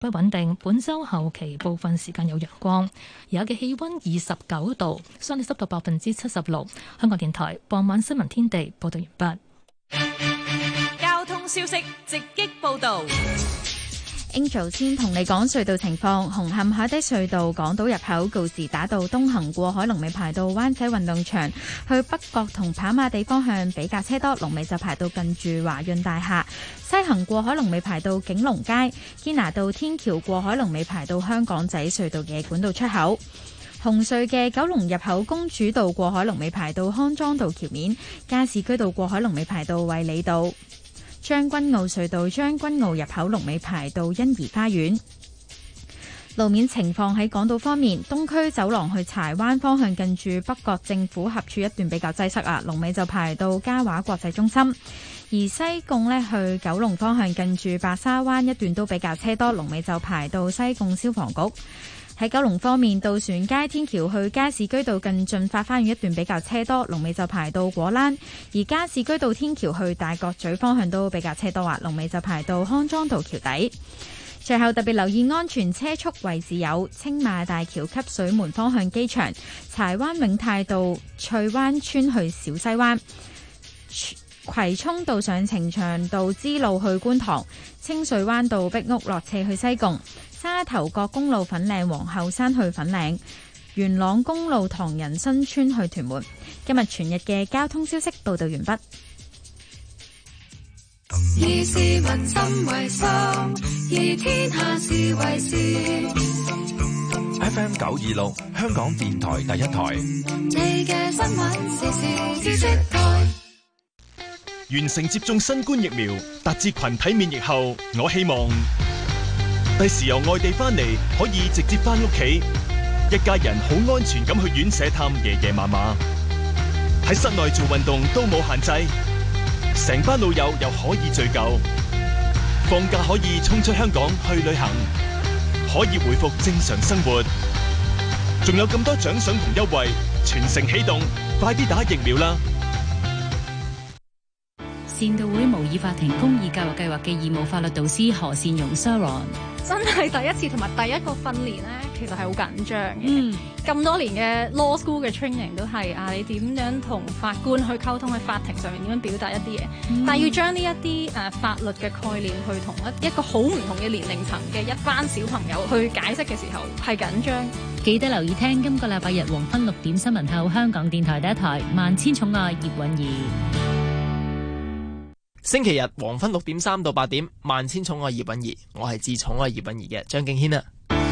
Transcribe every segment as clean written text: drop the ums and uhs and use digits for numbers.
不穩定，本週後期部分時間有陽光，而家嘅氣溫29度，相對濕度76%。香港電台傍晚新聞天地報道完畢。 交通消息直擊報道。 Angel 先同你講隧道情況，紅磡海底隧道港島入口告士打道東行過海龍尾排到灣仔運動場，去北角同跑馬地方向比較車多，龍尾就排到近住華潤大廈。西行過海龍尾排到景隆街，堅拿道天橋過海龍尾排到香港仔隧道嘅管道出口。紅隧嘅九龍入口公主道過海龍尾排到康莊道橋面，加士居道過海龍尾排到衛理道。將軍澳隧道將軍澳入口龍尾排到欣怡花園。路面情況喺港島方面，東區走廊去柴灣方向近住北角政府合署一段比較擠塞啊，龍尾就排到嘉華國際中心。而西貢呢，去九龍方向近住白沙灣一段都比較車多，龍尾就排到西貢消防局。喺九龍方面，渡船街天橋去加士居道近駿發花園一段比較車多，龍尾就排到果欄；而加士居道天橋去大角咀方向都比較車多啊，龍尾就排到康莊道橋底。最後特別留意安全車速位置有青馬大橋汲水門方向機場、柴灣永泰道翠灣村去小西灣、葵涌道上呈祥道支路去觀塘、清水灣道壁屋落斜去西貢、沙頭角公路粉嶺皇后山去粉嶺、元朗公路唐人新村去屯門。今日全日嘅交通消息報道完畢。 以市民心為心，以天下事為事。FM 926，香港電台第一台。你嘅新聞時事知識台。 完成接種新冠疫苗，達至群體免疫後，我希望第時由外地翻嚟可以直接翻屋企，一家人好安全咁去院舍探爺爺嫲嫲，喺室內做運動都冇限制，成班老友又可以聚舊，放假可以衝出香港去旅行，可以回復正常生活，仲有咁多獎賞同優惠，全城起動，快啲打疫苗啦！ 善道會模擬法庭公義教育計劃嘅義務法律導師何善容 Sharon， 真係第一次同埋第一個訓練咧，其實係好緊張嘅。咁多年嘅 law school 嘅 training 都係你點樣同法官去溝通，喺法庭上面點樣表達一啲嘢，但係要將呢一啲法律嘅概念去同一個好唔同嘅年齡層嘅一班小朋友去解釋嘅時候係緊張。 記得留意聽今個禮拜日黃昏6點新聞後，香港電台第一台萬千寵愛葉韻儀。 星期日黃昏6點3到8點，萬千寵愛葉韻儀，我係至寵愛葉韻儀嘅張敬軒啊。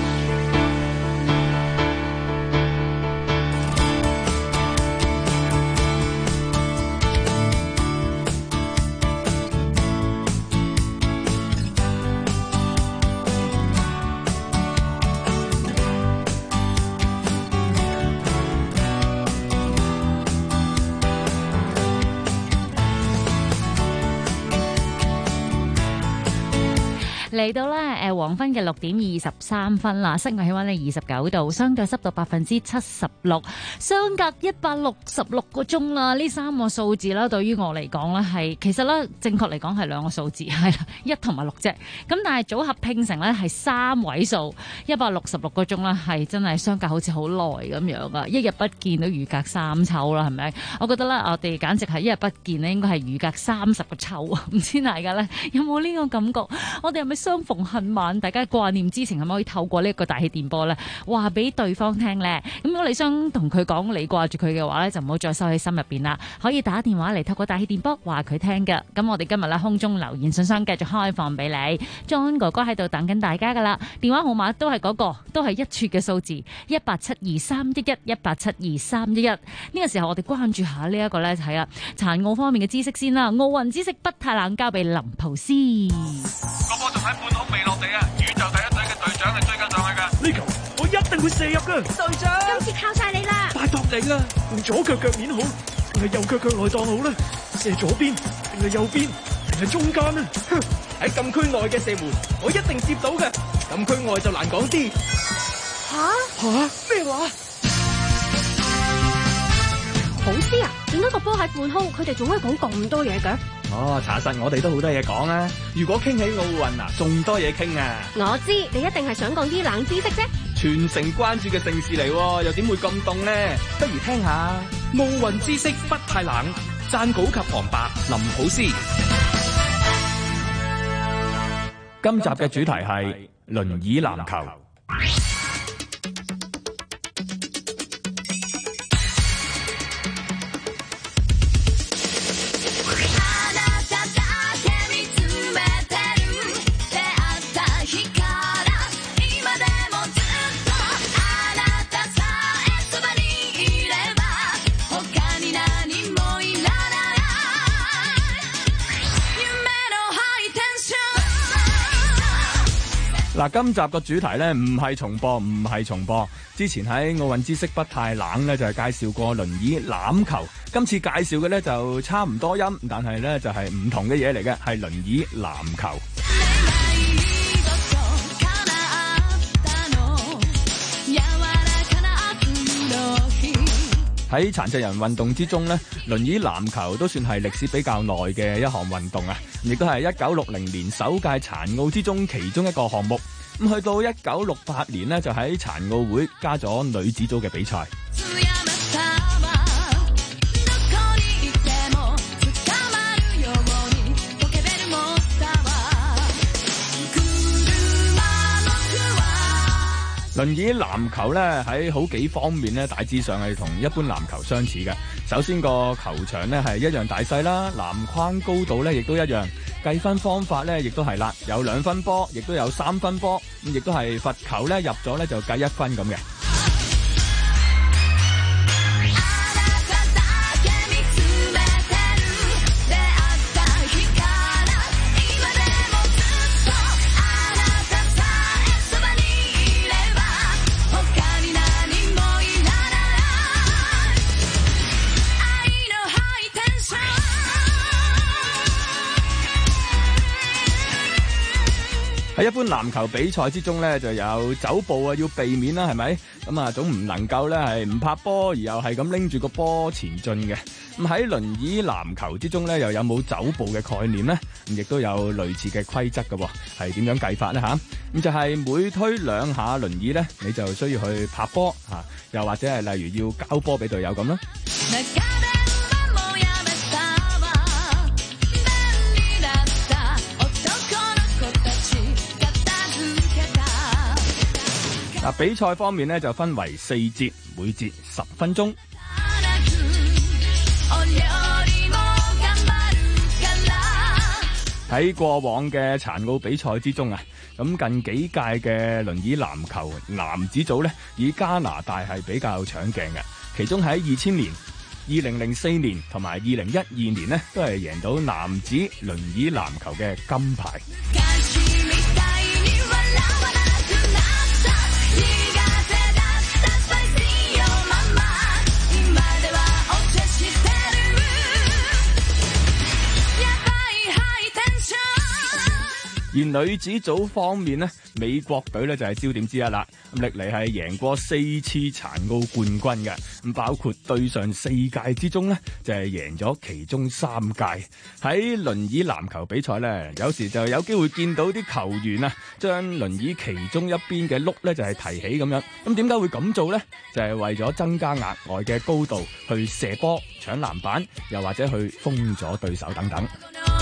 嚟到咧，黃昏嘅6點23分啦，室外氣溫咧29度，相對濕度76%，相隔166個鐘啦。呢3個數字啦，對於我嚟講咧係，其實咧正確嚟講係2個數字，係啦，1同埋6啫。咁但係組合拼成咧係3位數，166個鐘啦，係真係相隔好似好耐咁樣啊！一日不見都如隔3秋啦，係咪？我覺得咧，我哋簡直係一日不見咧，應該係如隔30個秋啊！唔知大家咧有冇呢個感覺？我哋係咪相逢恨晚？大家掛念之情係咪可以透過呢一個大氣電波咧，話俾對方聽咧？咁如果你想同佢講你掛住佢嘅話咧，就唔好再收喺心入邊啦。可以打電話嚟透過大氣電波話佢聽㗎。咁我哋今日咧空中留言信箱繼續開放俾你。John 哥哥喺度等緊大家噶啦，電話號碼都係嗰個，都係一撮嘅數字，1872311，1872311。呢個時候我哋關注下呢一個咧，係啊殘奧方面嘅知識先啦。奧運知識不太冷，交俾林普斯。 個波仲喺半空未落地啊！宇宙第一隊嘅隊長係追緊上去噶。呢球我一定會射入噶，隊長。 今次靠晒你啦！ 拜託你啦，用左腳面好，定係右腳內檔好咧？射左邊定係右邊定係中間呢？喺禁區內嘅射門，我一定接到嘅。禁區外就難講啲。吓咩話？ 好師啊！點解個波喺半空，佢哋仲可以講咁多嘢嘅？ 哦，查實我哋都好多嘢講啊！如果傾起奧運啊，仲多嘢傾啊！ 我知你一定係想講啲冷知識啫。 全城關注嘅盛事嚟，又點會咁凍呢？不如聽下奧運知識不太冷。撰稿及旁白林普斯。今集嘅主題係輪椅籃球。嗱，今集個主題咧唔係重播。之前喺奧運知識不太冷咧就係介紹過輪椅欖球，今次介紹嘅咧就差唔多音，但係咧就係唔同嘅嘢嚟嘅，係輪椅籃球。喺殘疾人運動之中咧，輪椅籃球都算係歷史比較耐嘅一項運動啊，亦都係1960年首屆殘奧之中其中一個項目。咁去到1968年呢，就喺殘奧會加咗女子組嘅比賽。輪椅籃球咧喺好幾方面咧，大致上係同一般籃球相似嘅。首先個球場咧係一樣大細啦，籃框高度咧亦都一樣。計分方法咧亦都係啦，有2分波，亦都有3分波，咁亦都係罰球咧入咗咧就計1分咁嘅。喺一般籃球比賽之中咧，就有走步啊，要避免啦，係咪？咁啊，總唔能夠咧係唔拍波，而又係咁拎住個波前進嘅。咁喺輪椅籃球之中咧，又有冇走步嘅概念咧？亦都有類似嘅規則嘅，係點樣計法咧？吓，咁就係每推2下輪椅咧，你就需要去拍波吓，又或者係例如要交波俾隊友咁啦。比賽方面咧就分為4節，每節10分鐘。喺過往嘅殘奧比賽之中啊，咁近幾屆嘅輪椅籃球男子組咧，以加拿大係比較搶鏡嘅。其中喺2000年、2004年同埋2012年呢，都係贏到男子輪椅籃球嘅金牌。而女子組方面呢，美國隊呢就係焦點之一啦。咁歷嚟係贏過4次殘奧冠軍嘅，咁包括對上4屆之中呢，就係贏咗其中3屆。喺輪椅籃球比賽呢，有時就有機會見到啲球員啊，將輪椅其中一邊嘅轆呢就係提起咁樣。咁點解會咁做呢？就係為咗增加額外嘅高度去射波、搶籃板，又或者去封咗對手等等。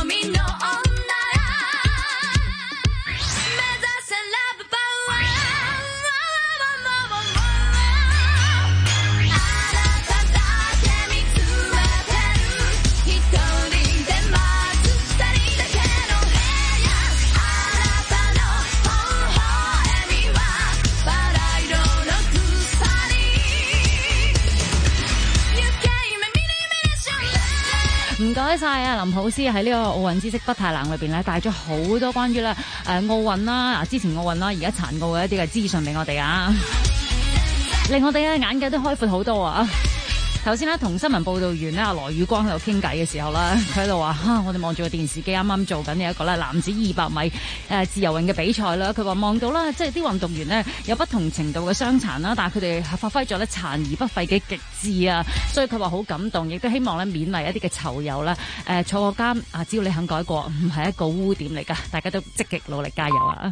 唔該晒啊，林普斯喺呢個奧運知識不太冷裏邊咧，帶咗好多關於咧奧運啦，之前奧運啦，而家殘奧嘅一啲嘅資訊俾我哋啊，令我哋嘅眼界都開闊好多啊！ 頭先咧同新聞報導員咧阿羅宇光喺度傾偈嘅時候啦，佢喺度話我哋望住個電視機啱啱做緊嘅一個咧男子200米自由泳嘅比賽啦。佢話望到啦，即係啲運動員呢有不同程度嘅傷殘啦，但係佢哋係發揮咗咧殘而不廢嘅極致啊！所以佢話好感動，亦都希望咧勉勵一啲嘅囚友啦，坐過監啊，只要你肯改過，唔係一個污點嚟㗎，大家都積極努力加油啊！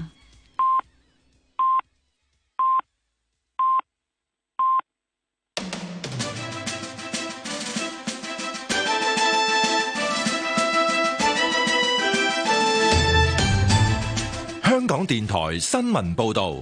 香港電台新聞報道。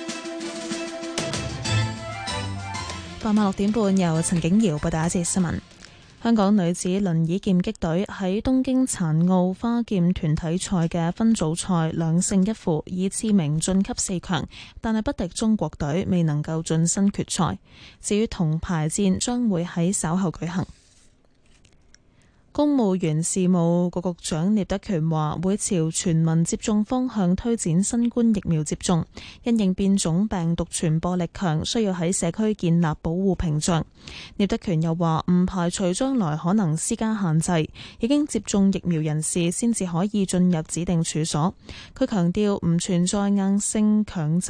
傍晚6點半，由陳景瑤報道一節新聞。香港女子輪椅劍擊隊喺東京殘奧花劍團體賽嘅分組賽2勝1負，以次名晉級4強，但係不敵中國隊，未能夠晉身決賽。至於銅牌戰，將會喺稍後舉行。公務員事務局局長聶德權話會朝全民接種方向推展新冠疫苗接種，因應變種病毒傳播力強，需要喺社區建立保護屏障。聶德權又話唔排除將來可能施加限制，已經接種疫苗人士先至可以進入指定處所。佢強調唔存在硬性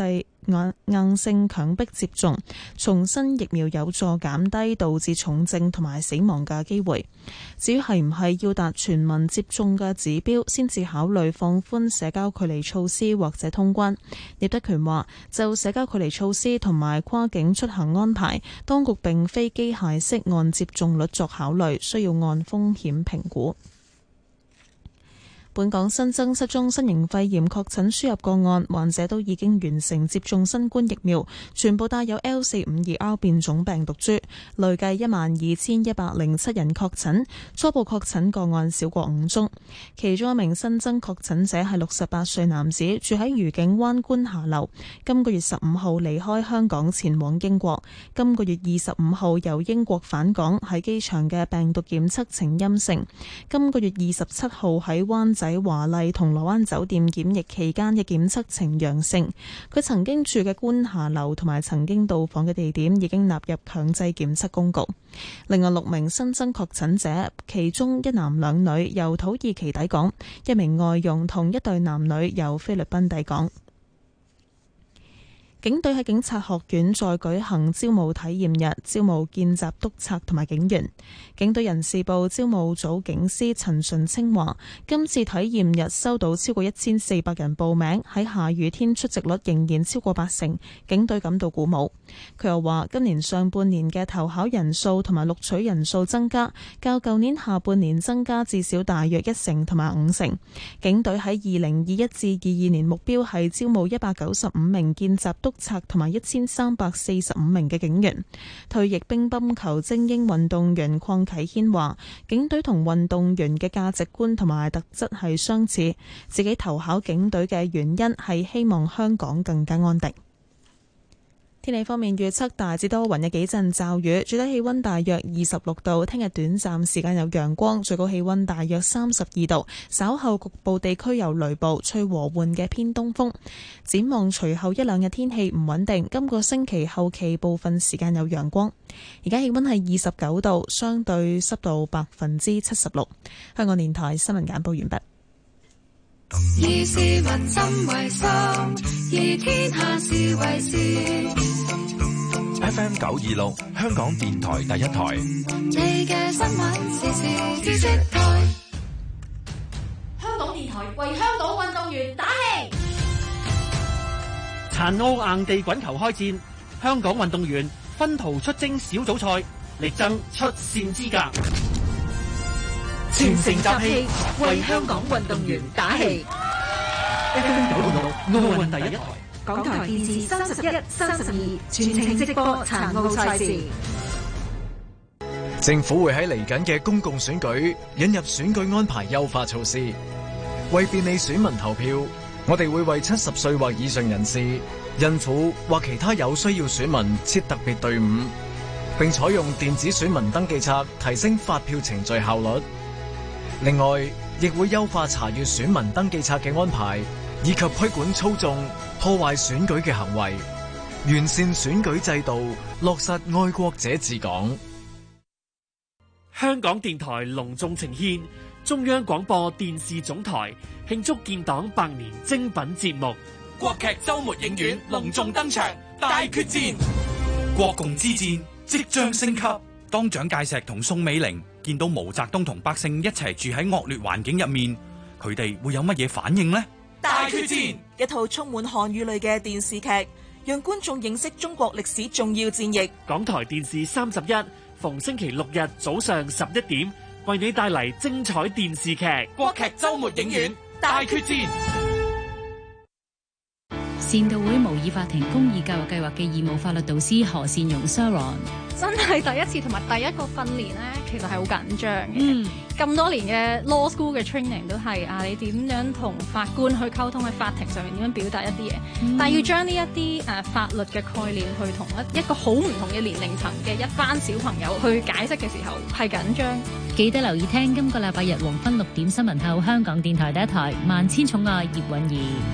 強迫接種，重申疫苗有助減低導致重症同埋死亡嘅機會。至於係唔係要達全民接種嘅指標先至考慮放寬社交距離措施或者通關，聶德權話就社交距離措施同埋跨境出行安排，當局並非機械式按接種率作考慮，需要按風險評估。本港新增7宗新型肺炎確診輸入個案，患者都已經完成接種新冠疫苗，全部帶有 L452R 變種病毒株，累計12,107人確診，初步確診個案少過5宗。其中一名新增確診者係68歲男子，住喺愉景灣觀霞樓，今個月15號離開香港前往英國，今個月25號由英國返港，喺機場嘅病毒檢測呈陰性，今個月27號喺灣仔華麗銅鑼灣酒店檢疫期間嘅檢測呈陽性。佢曾經住嘅觀霞樓同埋曾經到訪嘅地點已經納入強制檢測公告。另外6名新增確診者，其中1男2女由土耳其抵港，一名外傭同一對男女由菲律賓抵港。警隊喺警察學院再舉行招募體驗日，招募見習督察同埋警員。警隊人事部招募組警司陳順清話，今次體驗日收到超過1400人報名，喺下雨天出席率仍然超過80%，警隊感到鼓舞。佢又話，今年上半年嘅投考人數同埋錄取人數增加，較舊年下半年增加至少大約1成同埋5成。警隊喺2021至22年目標係招募195名見習督察同埋1345名嘅警員。退役乒乓球精英運動員鄺啟軒話，警隊同運動員嘅價值觀同埋特質係相似，自己投考警隊嘅原因係希望香港更加安定。天氣方面預測大致多雲，有幾陣驟雨，最低氣溫大約26度。聽日短暫時間有陽光，最高氣溫大約32度。稍後局部地區有雷暴，吹和緩嘅偏東風。展望隨後1兩日天氣唔穩定，今個星期後期部分時間有陽光。而家氣溫係29度，相對濕度76%。香港電台新聞簡報完畢。 以市民心為心，以天下事為事。 FM 926，香港電台第一台。 你嘅新聞時事知識台。 香港電台為香港運動員打氣。 殘奧硬地滾球開戰，香港運動員分途出征小組賽，力爭出線資格。 全城集氣，為香港運動員打氣。 FM 926，奧運第一台。 港台電視31、32全程直播殘奧賽事。 政府會喺嚟緊嘅公共選舉引入選舉安排優化措施，為便利選民投票，我哋會為70歲或以上人士、孕婦或其他有需要選民設特別隊伍，並採用電子選民登記冊，提升發票程序效率。另外，亦會優化查閱選民登記冊嘅安排，以及規管操縱、破壞選舉嘅行為，完善選舉制度，落實愛國者治港。 香港電台隆重呈獻中央廣播電視總台慶祝建黨100年精品節目國劇週末影院隆重登場，大決戰，國共之戰即將升級。當蔣介石同宋美齡見到毛澤東同百姓一齊住喺惡劣環境入面，佢哋會有乜嘢反應呢？ 大決戰，一套充滿漢語類嘅電視劇，讓觀眾認識中國歷史重要戰役。 港台電視31逢星期六日早上11點，為你帶嚟精彩電視劇《 國劇週末影院大決戰》。 善道會模擬法庭公義教育計劃嘅義務法律導師何善容 Sharon， 真係第一次同埋第一個訓練咧，其實係好緊張嘅。咁多年嘅 law school 嘅 training 都係你點樣同法官去溝通，喺法庭上面點樣表達一啲嘢，但係要將呢一啲法律嘅概念去同一個好唔同嘅年齡層嘅一班小朋友去解釋嘅時候係緊張。 記得留意聽今個禮拜日黃昏6點新聞後，香港電台第一台《萬千寵愛葉韻儀》。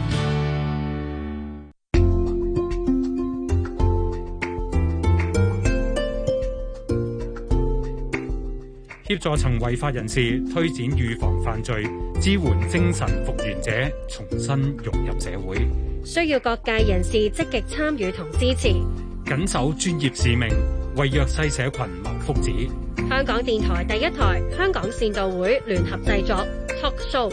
協助曾違法人士推展預防犯罪，支援精神復原者重新融入社會。 需要各界人士積極參與同支持， 緊守專業使命，為弱勢社群謀福祉。 香港電台第一台、香港善道會聯合製作 Talk Show。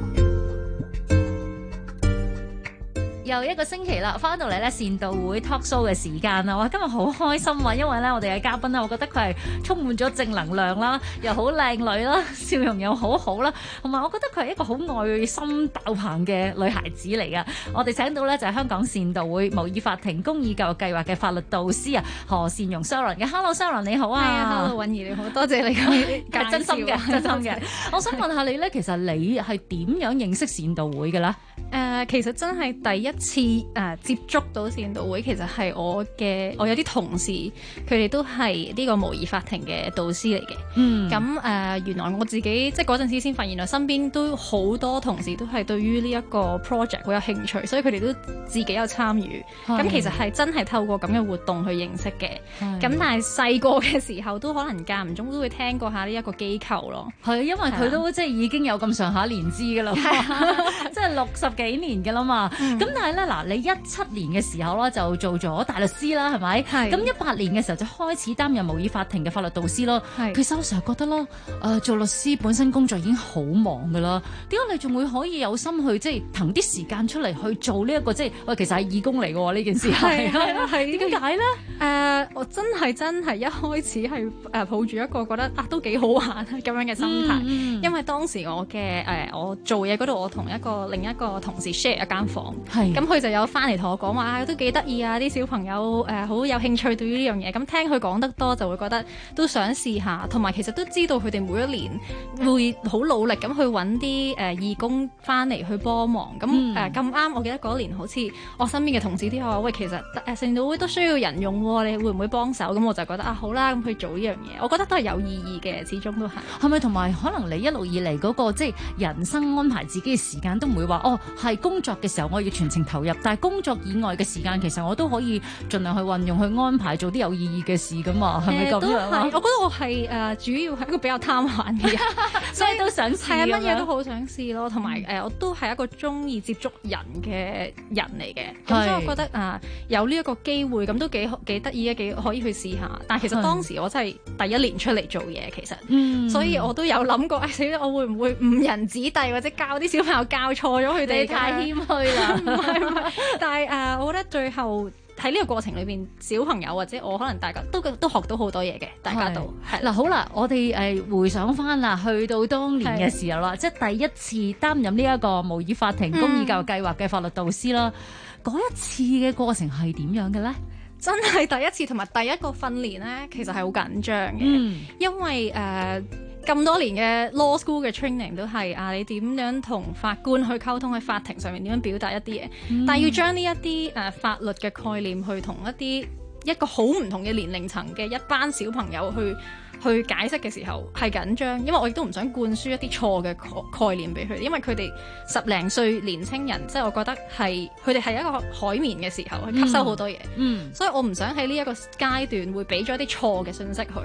又一個星期啦，翻到嚟咧善道會 talk show 嘅時間啦！哇，今日好開心啊，因為咧我哋嘅嘉賓咧，我覺得佢係充滿咗正能量啦，又好靚女啦，笑容又好好啦，同埋我覺得佢係一個好愛心爆棚嘅女孩子嚟噶。我哋請到咧就係香港善道會模擬法庭公義教育計劃嘅法律導師啊，何善容 Sharon 嘅。Hello Sharon 你好啊。 係啊 ，Hello 韻儀你好，多謝你嘅係真心嘅，真心嘅。我想問下你咧，其實你係點樣認識善道會嘅咧？ 其實真係第一次接觸到善道會，其實係我有啲同事，佢哋都係呢個模擬法庭嘅導師嚟嘅。咁原來我自己即係嗰陣時先發現，原來身邊都好多同事都係對於呢一個 project 好有興趣，所以佢哋都自己有參與。咁其實係真係透過咁嘅活動去認識嘅。咁但係細個嘅時候都可能間唔中都會聽過下呢一個機構咯。 係因為佢都即係已經有咁上下年資㗎啦，即係60幾年㗎啦嘛。咁但係咧嗱，你17年嘅時候啦就做咗大律師啦，係咪？咁18年嘅時候就開始擔任模擬法庭嘅法律導師咯。其實我成日覺得啦，做律師本身工作已經好忙㗎啦，點解你仲會可以有心去即係騰啲時間出嚟去做呢一個即係喂，其實係義工嚟㗎喎呢件事係點解咧？ 我真係一開始係抱住一個覺得都幾好玩咁樣嘅心態，因為當時我做嘢嗰度，我同另一個同事 share 一間房，咁佢就有翻嚟同我講話都幾得意啊！啲小朋友好有興趣對於呢樣嘢，咁聽佢講得多就會覺得都想試下，同埋其實都知道佢哋每一年會好努力咁去揾啲義工翻嚟去幫忙。咁咁啱，我記得嗰年好似我身邊嘅同事都有話：喂，其實善道會都需要人用喎，你會唔會幫手？咁我就覺得好啦，咁去做呢樣嘢，我覺得都係有意義嘅，始終都係。 係咪同埋可能你一路以嚟嗰個即係人生安排自己嘅時間都唔會話係工作嘅時候我要全程投入，但係工作以外嘅時間其實我都可以盡量去運用去安排做啲有意義嘅事噶嘛，係咪咁樣啊？ 我覺得我係主要係一個比較貪玩嘅人， 所以都想試係乜嘢都好想試咯，同埋我都係一個中意接觸人嘅人嚟嘅，咁所以我覺得有呢一個機會咁都幾得意嘅，幾可以去試下。但係其實當時我真係第一年出嚟做嘢，其實，所以我都有諗過，死啦！我會唔會誤人子弟或者教啲小朋友教錯咗佢哋？ 你太謙虛啦， 唔係，但係我覺得最後喺呢個過程裏邊，小朋友或者我可能大家都學到好多嘢嘅，大家都係嗱好啦，我哋回想翻啦，去到當年嘅時候啦，即係第一次擔任呢一個模擬法庭公義教育計劃嘅法律導師啦，嗰一次嘅過程係點樣嘅咧？ 真係第一次同埋第一個訓練咧，其實係好緊張嘅，因為咁多年嘅 law school 嘅 training 都係你點樣同法官去溝通，喺法庭上面點樣表達一啲嘢，但係要將呢一啲法律嘅概念去同一個好唔同嘅年齡層嘅一班小朋友去解釋嘅時候係緊張，因為我亦都唔想灌輸一啲錯嘅概念俾佢哋，因為佢哋10零歲年青人，即係我覺得係佢哋係一個海綿嘅時候，去吸收好多嘢，所以我唔想喺呢一個階段會俾咗一啲錯嘅信息佢。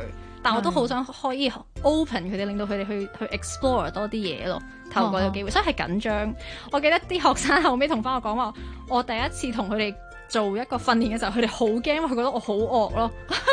但我都好想可以 open 佢哋，令到佢哋去 explore 多啲嘢咯。透過呢個機會，所以係緊張。我記得啲學生後尾同翻我講話，我第一次同佢哋做一個訓練嘅時候，佢哋好驚，因為佢覺得我好惡咯。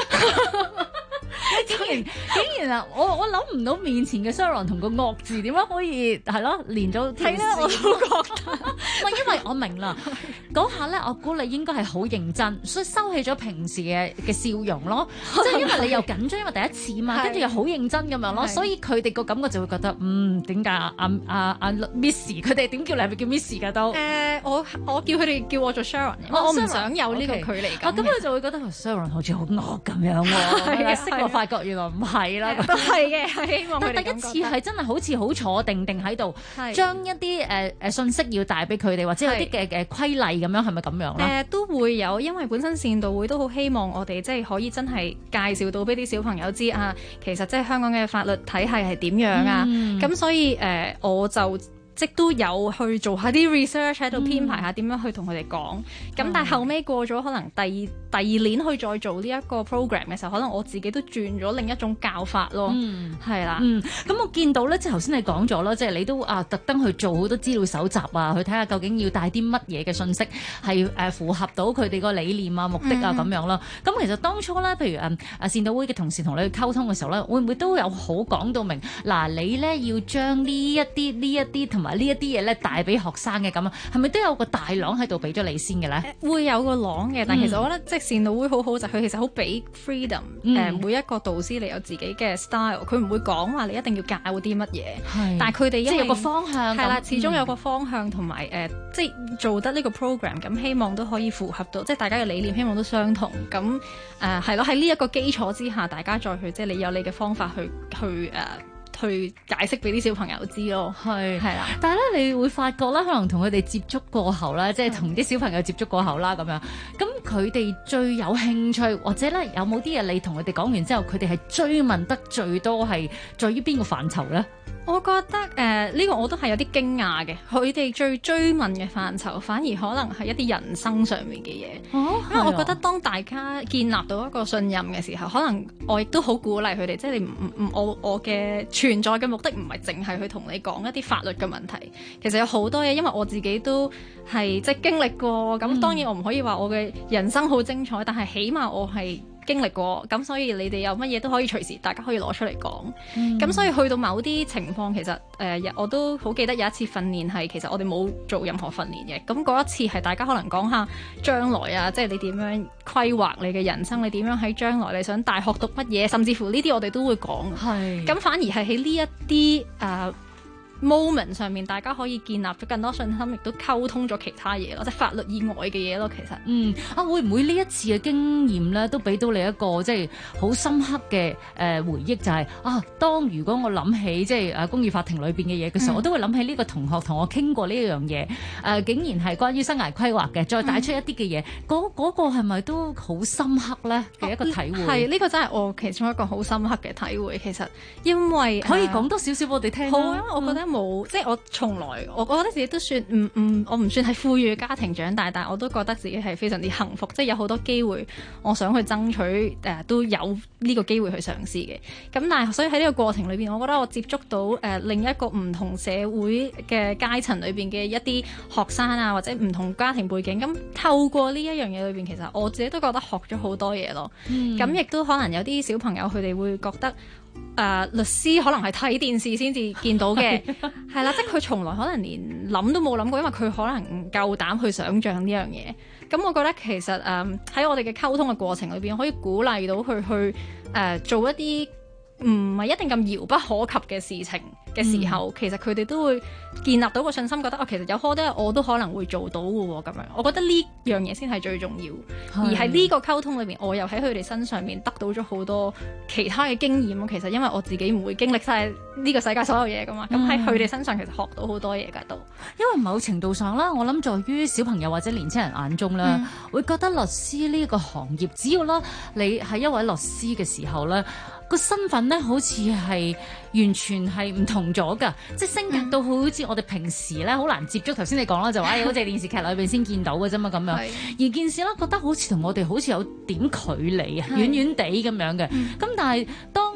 竟然啊！我諗唔到面前嘅 Sharon 同個惡字點樣可以係咯連咗條線。係啦，我都覺得。唔係因為我明啦，嗰下咧，我估你應該係好認真，所以收起咗平時嘅笑容咯。即係因為你又緊張，因為第一次嘛，跟住又好認真咁樣咯，所以佢哋個感覺就會覺得點解阿 Miss 佢哋點叫你係咪叫 Miss 㗎都？ 我叫佢哋叫我做 Sharon，因為我唔想有呢個距離感。 咁佢就會覺得 Sharon 好似好惡咁樣喎。識我發覺原來唔係啦， 都係嘅，希望佢哋但第一次係真係好似好坐定喺度，將一啲信息要帶俾佢哋，或者有啲嘅規例咁樣，係咪咁樣咧？ 都會有，因為本身善導會都好希望我哋即係可以真係介紹到俾啲小朋友知啊，其實即係香港嘅法律體系係點樣啊，咁所以我就即都有去做下啲 research 喺度編排下點樣去同佢哋講，咁但係後尾過咗可能第二年去再做呢一個 program 嘅時候，可能我自己都轉咗另一種教法咯，係啦。 咁我見到咧，即係頭先你講咗啦，即係你都特登去做好多資料搜集啊，去睇下究竟要帶啲乜嘢嘅信息係符合到佢哋個理念啊、目的啊咁樣啦。咁其實當初咧，譬如善導會嘅同事同你去溝通嘅時候咧，會唔會都有好講到明嗱？你咧要將呢一啲同埋呢一啲嘢咧帶俾學生嘅咁啊，係咪都有個大廊喺度俾咗你先嘅咧？ 會有個廊嘅，但其實我覺得即係善導會好好就佢其實好俾 freedom，每一個導師你有自己嘅 style， 佢唔會講話你一定要教啲乜嘢，但係佢哋即係有個方向，係啦，始終有個方向同埋即係做得呢個 program， 咁希望都可以符合到即係大家嘅理念，希望都相同，咁係咯，喺呢一個基礎之下，大家再去即係你有你嘅方法去解釋俾啲小朋友知咯，係啦。 但係咧，你會發覺咧，可能同佢哋接觸過後啦，即係同啲小朋友接觸過後啦，咁樣，咁佢哋最有興趣，或者咧有冇啲嘢你同佢哋講完之後，佢哋係追問得最多係在於邊個範疇咧？ 我覺得呢個我都係有啲驚訝嘅，佢哋最追問嘅範疇反而可能係一啲人生上面嘅嘢，因為我覺得當大家建立到一個信任嘅時候，可能我亦都好鼓勵佢哋，即係你我嘅存在嘅目的唔係淨係去同你講一啲法律嘅問題，其實有好多嘢，因為我自己都係即係經歷過，咁當然我唔可以話我嘅人生好精彩，但係起碼我係經歷過，咁所以你哋有乜嘢都可以隨時大家可以攞出嚟講，咁所以去到某啲情況，其實我都好記得有一次訓練係其實我哋冇做任何訓練嘅，咁嗰一次係大家可能講下將來啊，即係你點樣規劃你嘅人生，你點樣喺將來你想大學讀乜嘢，甚至乎呢啲我哋都會講，咁反而係喺呢一啲moment 上面，大家可以建立咗更多信心，亦都溝通咗其他嘢咯，即係法律以外嘅嘢咯。其實， 會唔會呢一次嘅經驗咧，都俾到你一個即係好深刻嘅回憶，就係當如果我諗起即係公義法庭裏邊嘅嘢嘅時候，我都會諗起呢個同學同我傾過呢一樣嘢，竟然係關於生涯規劃嘅，再帶出一啲嘅嘢，嗰個係咪都好深刻咧嘅一個體會？ 係呢個真係我其中一個好深刻嘅體會。其實因為可以講多少少俾我哋聽。 好啊，因為我覺得即係我從來，我覺得自己都算我唔算係富裕嘅家庭長大，但係我都覺得自己係非常之幸福，即係有好多機會，我想去爭取都有呢個機會去嘗試嘅。咁但係所以喺呢個過程裏邊，我覺得我接觸到另一個唔同社會嘅階層裏邊嘅一啲學生啊，或者唔同家庭背景，咁透過呢一樣嘢裏邊，其實我自己都覺得學咗好多嘢咯。咁亦都可能有啲小朋友佢哋會覺得。律師可能係睇電視先至見到嘅，係啦，即係佢從來可能連諗都冇諗過，因為佢可能唔夠膽去想像呢樣嘢。咁我覺得其實喺我哋嘅溝通嘅過程裏邊，可以鼓勵到佢去做一啲唔係一定咁遙不可及嘅事情嘅時候，其實佢哋都會建立到個信心，覺得其實有好多我都可能會做到嘅喎。咁樣，我覺得呢樣嘢先係最重要。而喺呢個溝通裏面，我又喺佢哋身上面得到咗好多其他嘅經驗。其實因為我自己唔會經歷晒呢個世界所有嘢噶嘛，咁喺佢哋身上其實學到好多嘢㗎都。 因為某程度上啦，我諗在於小朋友或者年輕人眼中咧，會覺得律師呢個行業，只要啦你係一位律師嘅時候咧，個身份咧好似係完全係唔同咗㗎，即係升格到好似我哋平時咧好難接觸。頭先你講啦，就話好似電視劇裏邊先見到嘅啫嘛咁樣。而件事咧覺得好似同我哋好似有點距離啊，遠遠地咁樣嘅。咁但係當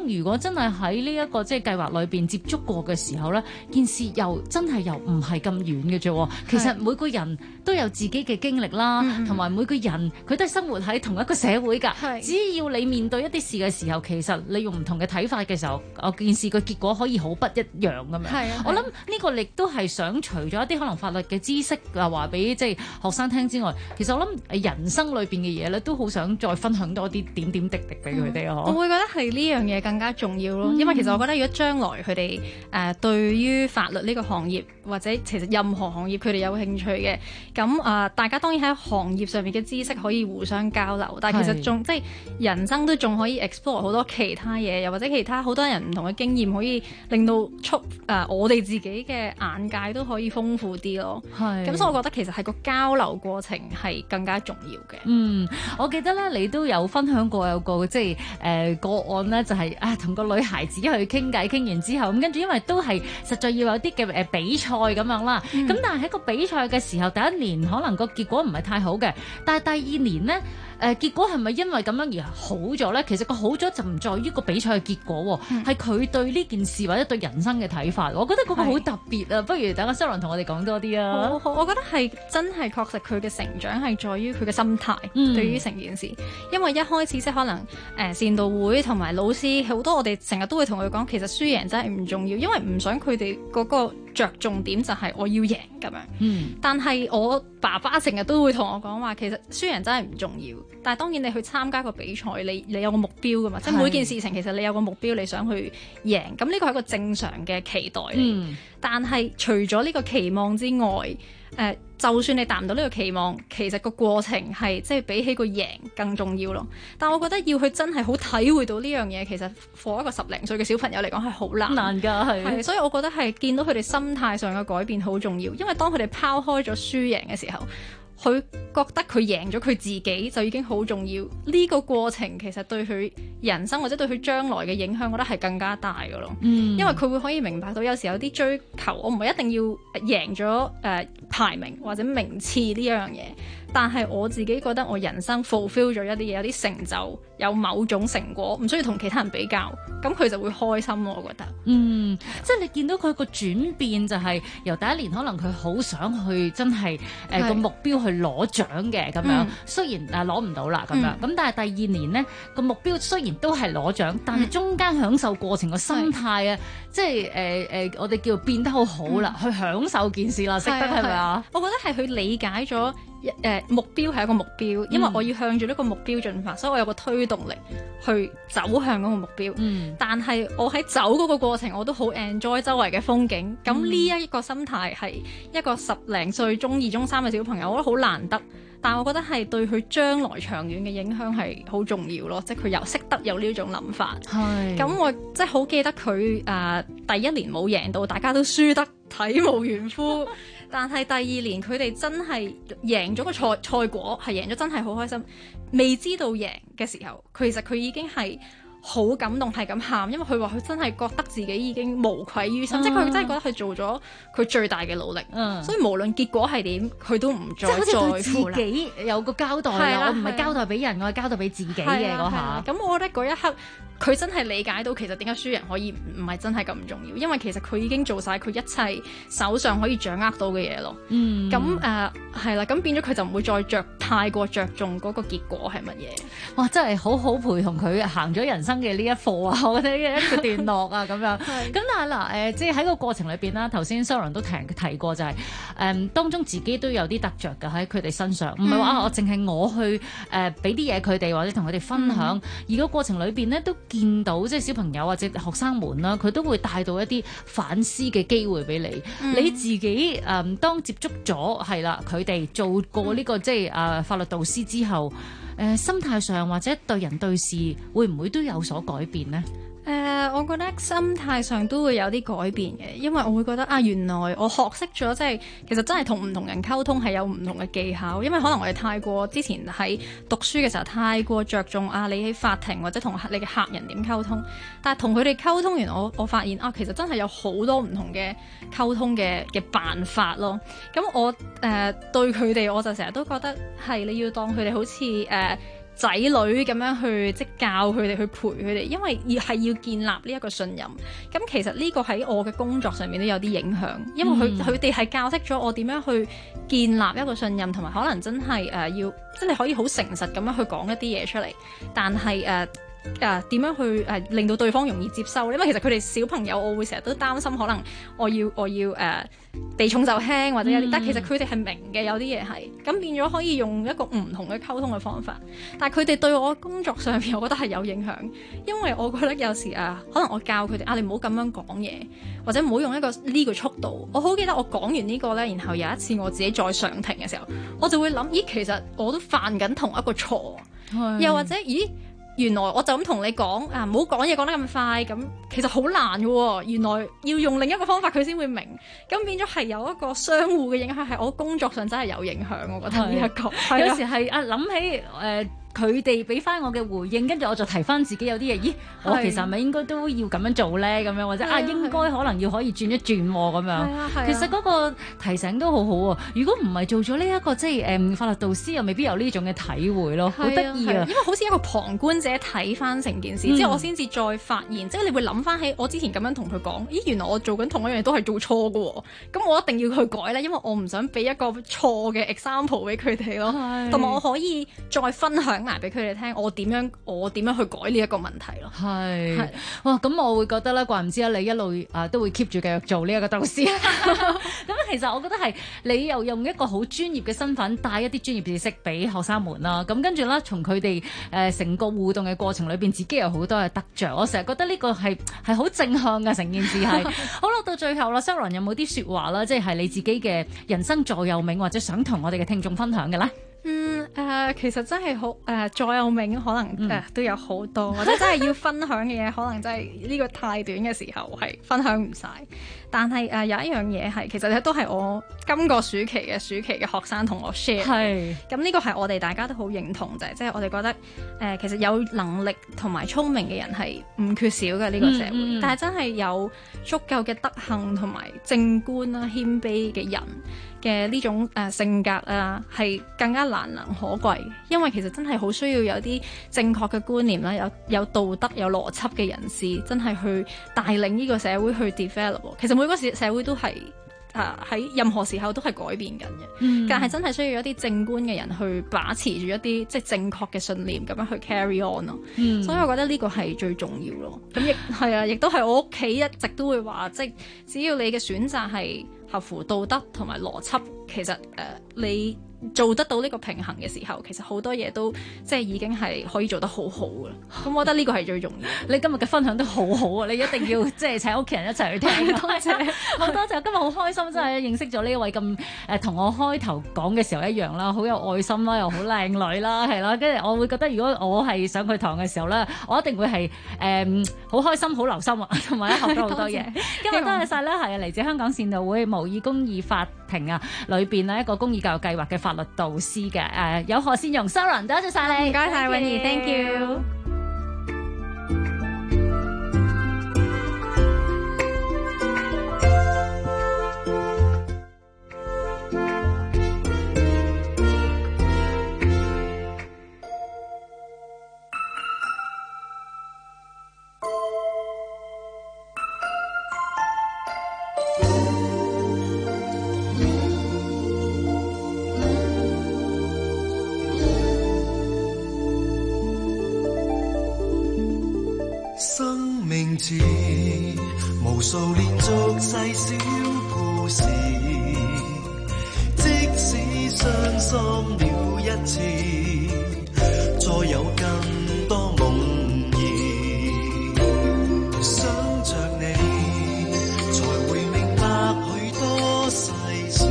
如果真係喺呢一個即係計劃裏邊接觸過嘅時候咧，件事又真係又唔係咁遠嘅啫。其實每個人都有自己嘅經歷啦，同埋每個人佢都係生活喺同一個社會㗎。只要你面對一啲事嘅時候，其實你用唔同嘅睇法嘅時候，件事個結果可以好不一樣咁樣。我諗呢個亦都係想除咗一啲可能法律嘅知識啊話俾即係學生聽之外，其實我諗人生裏邊嘅嘢咧，都好想再分享多啲點點滴滴俾佢哋啊！ 我會覺得係呢樣嘢更加重要咯，因為其實我覺得如果將來佢哋對於法律呢個行業或者其實任何行業佢哋有興趣嘅，咁大家當然喺行業上面嘅知識可以互相交流，但係其實仲即係人生都仲可以 explore 好多其他嘢，又或者其他好多人唔同嘅經驗，可以令到我哋自己嘅眼界都可以豐富啲咯。咁所以我覺得其實係個交流過程係更加重要嘅。 我記得咧，你都有分享過有個即係個案咧，就係同個女孩子去傾偈，傾完之後咁跟住，因為都係實在要有啲嘅比賽咁樣啦。咁但係喺個比賽嘅時候，第一年可能個結果唔係太好嘅，但係第二年呢，結果係咪因為咁樣而好咗呢？其實個好咗就唔在於個比賽嘅結果，係佢對呢件事或者對人生嘅睇法。我覺得嗰個好特別啊！不如等阿 Sharon 同我哋講多啲啊！ 好，我覺得係真係確實佢嘅成長係在於佢嘅心態，對於成件事。因為一開始即係可能善導會同埋老師好多，我哋成日都會同佢講，其實輸贏真係唔重要，因為唔想佢哋嗰個着重點就係我要贏咁樣。但係我爸爸成日都會同我講話，其實輸贏真係唔重要。但係當然你去參加個比賽，你有個目標噶嘛，即係每件事情其實你有個目標，你想去贏，咁呢個係一個正常嘅期待嚟。但係除咗呢個期望之外，就算你達唔到呢個期望，其實個過程係即係比起個贏更重要咯。但我覺得要去真係好體會到呢樣嘢，其實 for 一個10零歲嘅小朋友嚟講係好難㗎，係。 所以我覺得係見到佢哋心態上嘅改變好重要，因為當佢哋拋開咗輸贏嘅時候，佢覺得佢贏咗佢自己就已經好重要。呢個過程其實對佢人生或者對佢將來嘅影響，我覺得係更加大㗎咯。因為佢會可以明白到有時有啲追求，我唔係一定要贏咗排名或者名次呢樣嘢，但係我自己覺得我人生 fulfill 咗一啲嘢，有啲成就，有某種成果，唔需要同其他人比較，咁佢就會開心咯。我覺得， 即係你見到佢個轉變，就係由第一年可能佢好想去真係個目標去攞獎嘅咁樣，雖然攞唔到啦咁樣，咁但係第二年呢個目標雖然都係攞獎，但係中間享受過程個心態啊，即係我哋叫變得好好啦，去享受件事啦，識得係咪啊？ 我覺得係佢理解咗。目標係一個目標，因為我要向住呢個目標進發，所以我有個推動力去走向嗰個目標。但係我喺走嗰個過程，我都好 enjoy 周圍嘅風景。咁呢一個心態係一個10零歲中2、中3嘅小朋友，我覺得好難得。但係我覺得係對佢將來長遠嘅影響係好重要咯，即係佢又識得有呢種諗法。咁我即係好記得佢第一年冇贏到，大家都輸得體無完膚。但係第二年佢哋真係贏咗個賽果，係贏咗真係好開心。未知道贏嘅時候，其實佢已經係好感動，係咁喊，因為佢話佢真係覺得自己已經無愧於心，即係佢真係覺得佢做咗佢最大嘅努力。所以無論結果係點，佢都唔再在乎啦。 即係好似佢自己有個交代啦，我唔係交代俾人，我係交代俾自己嘅嗰下。 咁我覺得嗰一刻，佢真係理解到其實點解輸贏可以唔係真係咁重要，因為其實佢已經做晒佢一切手上可以掌握到嘅嘢咯。咁係啦，咁變咗佢就唔會再太過着重嗰個結果係乜嘢。 哇！真係好好陪同佢行咗人生嘅呢一課啊，我覺得一個段落啊咁樣。咁但係嗱即係喺個過程裏邊啦，頭先 Sharon 都提過就係當中自己都有啲得着㗎喺佢哋身上，唔係話我淨係我去俾啲嘢佢哋或者同佢哋分享，而個過程裏邊呢，都見到即係小朋友或者學生們啦，佢都會帶到一啲反思嘅機會俾你。你自己當接觸咗係啦，佢哋做過呢個即係法律導師之後，心態上或者對人對事會唔會都有所改變呢？ 我覺得心態上都會有啲改變嘅，因為我會覺得原來我學識咗，即係其實真係同唔同人溝通係有唔同嘅技巧。因為可能我哋太過之前喺讀書嘅時候太過着重你喺法庭或者同你嘅客人點溝通，但係同佢哋溝通完，我發現其實真係有好多唔同嘅溝通嘅辦法咯。咁我對佢哋我就成日都覺得係你要當佢哋好似仔女咁樣去即係教佢哋去陪佢哋，因為要建立呢一個信任。咁其實呢個喺我嘅工作上面都有啲影響，因為佢哋係教識咗我點樣去建立一個信任，同埋可能真係要真係可以好誠實咁樣去講一啲嘢出嚟，但係點樣去令到對方容易接收咧？因為其實佢哋小朋友，我會成日都擔心，可能我要避重就輕或者有啲，但其實佢哋係明嘅，有啲嘢係咁變咗可以用一個唔同嘅溝通嘅方法。但係佢哋對我工作上面，我覺得係有影響，因為我覺得有時可能我教佢哋你唔好咁樣講嘢，或者唔好用呢個速度。我好記得我講完呢個咧，然後有一次我自己再上庭嘅時候，我就會諗，咦，其實我都犯緊同一個錯，又或者咦。原來我就咁同你講唔好講嘢講得咁快，咁其實好難嘅喎。原來要用另一個方法佢先會明，咁變咗係有一個相互嘅影響，係我工作上真係有影響。我覺得呢一個有時係諗起佢哋俾翻我嘅回應，跟住我就提翻自己有啲嘢，咦，我其實係咪應該都要咁樣做咧？咁樣或者應該可能要可以轉一轉咁樣。其實嗰個提醒都好好啊！如果唔係做咗呢一個即係法律導師，又未必有呢種嘅體會咯，好得意啊！ 因為好似一個旁觀者睇翻成件事，之後我先至再發現，即係你會諗翻起我之前咁樣同佢講，咦，原來我做緊同一樣嘢都係做錯嘅喎，咁我一定要去改咧，因為我唔想俾一個錯嘅 example 俾佢哋咯，同埋我可以再分享埋俾佢哋聽，我點樣去改呢一個問題咯。 係哇，咁我會覺得咧，怪唔知你一路都會 keep 住繼續做呢一個導師。咁其實我覺得係你又用一個好專業嘅身份帶一啲專業知識俾學生們啦。咁跟住咧，從佢哋成個互動嘅過程裏邊，自己有好多嘅得着。我成日覺得呢個係好正向嘅成件事係。好啦，到最後啦，Sharon 有冇啲説話啦，即係你自己嘅人生座右銘，或者想同我哋嘅聽眾分享嘅咧？ 其實真係好座右銘可能都有好多，或者真係要分享嘅嘢，可能真係呢個太短嘅時候係分享唔晒。但係有一樣嘢係，其實都係我今個暑期嘅學生同我 share。係咁呢個係我哋大家都好認同，就係即係我哋覺得其實有能力同埋聰明嘅人係唔缺少嘅呢個社會，但係真係有足夠嘅德行同埋正觀啦、謙卑嘅人嘅呢種性格係更加難能可貴，因為其實真係好需要有啲正確嘅觀念啦，有道德、有邏輯嘅人士，真係去帶領呢個社會去 develop。其實每個社會都係喺任何時候都係改變緊嘅，但係真係需要一啲正觀嘅人去把持住一啲即係正確嘅信念咁樣去 carry on 咯。所以我覺得呢個係最重要咯。咁亦係啊，亦都係我屋企一直都會話，即係只要你嘅選擇係合乎道德同埋邏輯，其實你做得到呢個平衡嘅時候，其實好多嘢都即係已經係可以做得好好㗎啦。咁我覺得呢個係最重要。你今日嘅分享都好好啊！你一定要即係請屋企人一齊去聽。多謝，好多謝。今日好開心，真係認識咗呢一位咁同我開頭講嘅時候一樣啦，好有愛心啦，又好靚女啦，係啦。跟住我會覺得，如果我係上佢堂嘅時候咧，我一定會係好開心、好留心啊，同埋學到好多嘢。今日多謝晒咧，係嚟自香港善導會模擬公義法庭裏邊咧一個公義教育計劃嘅法律導師嘅有何善容 Sharon， 多謝晒你，唔該晒韻儀 ，thank you。 似無數連續細小故事，即使傷心了一次，再有更多夢兒。想着你，才會明白許多世事，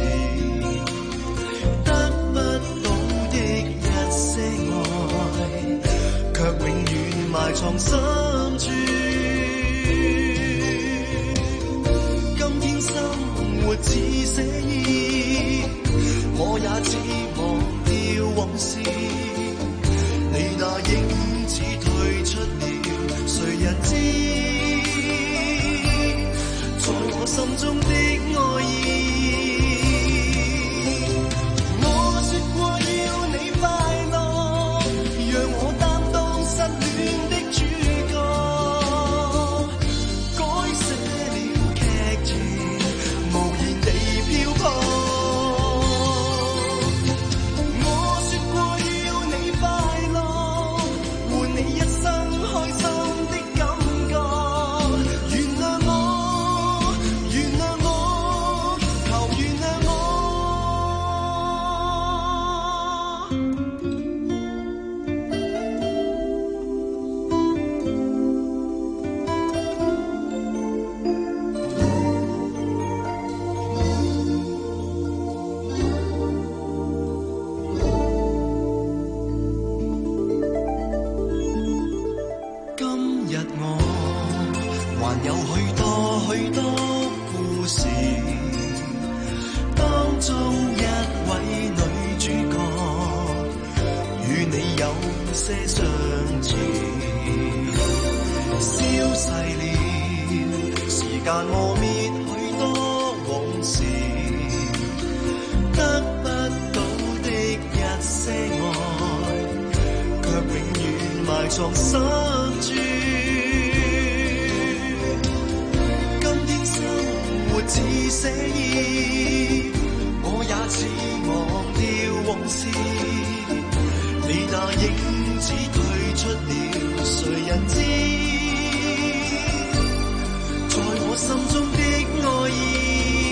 得不到的一些愛，卻永遠埋藏心處。似寫意，我也似忘掉往事。你那影子退出了，誰人知？在我心中的愛意，我說過要你快樂，讓我還有許多許多故事，當中一位女主角與你有些相似，消逝了，時間磨滅許多往事，得不到的一些愛，卻永遠埋藏深處。今天生活似寫意，我也似忘掉往事，你那影子退出了，誰人知？在我心中的愛意。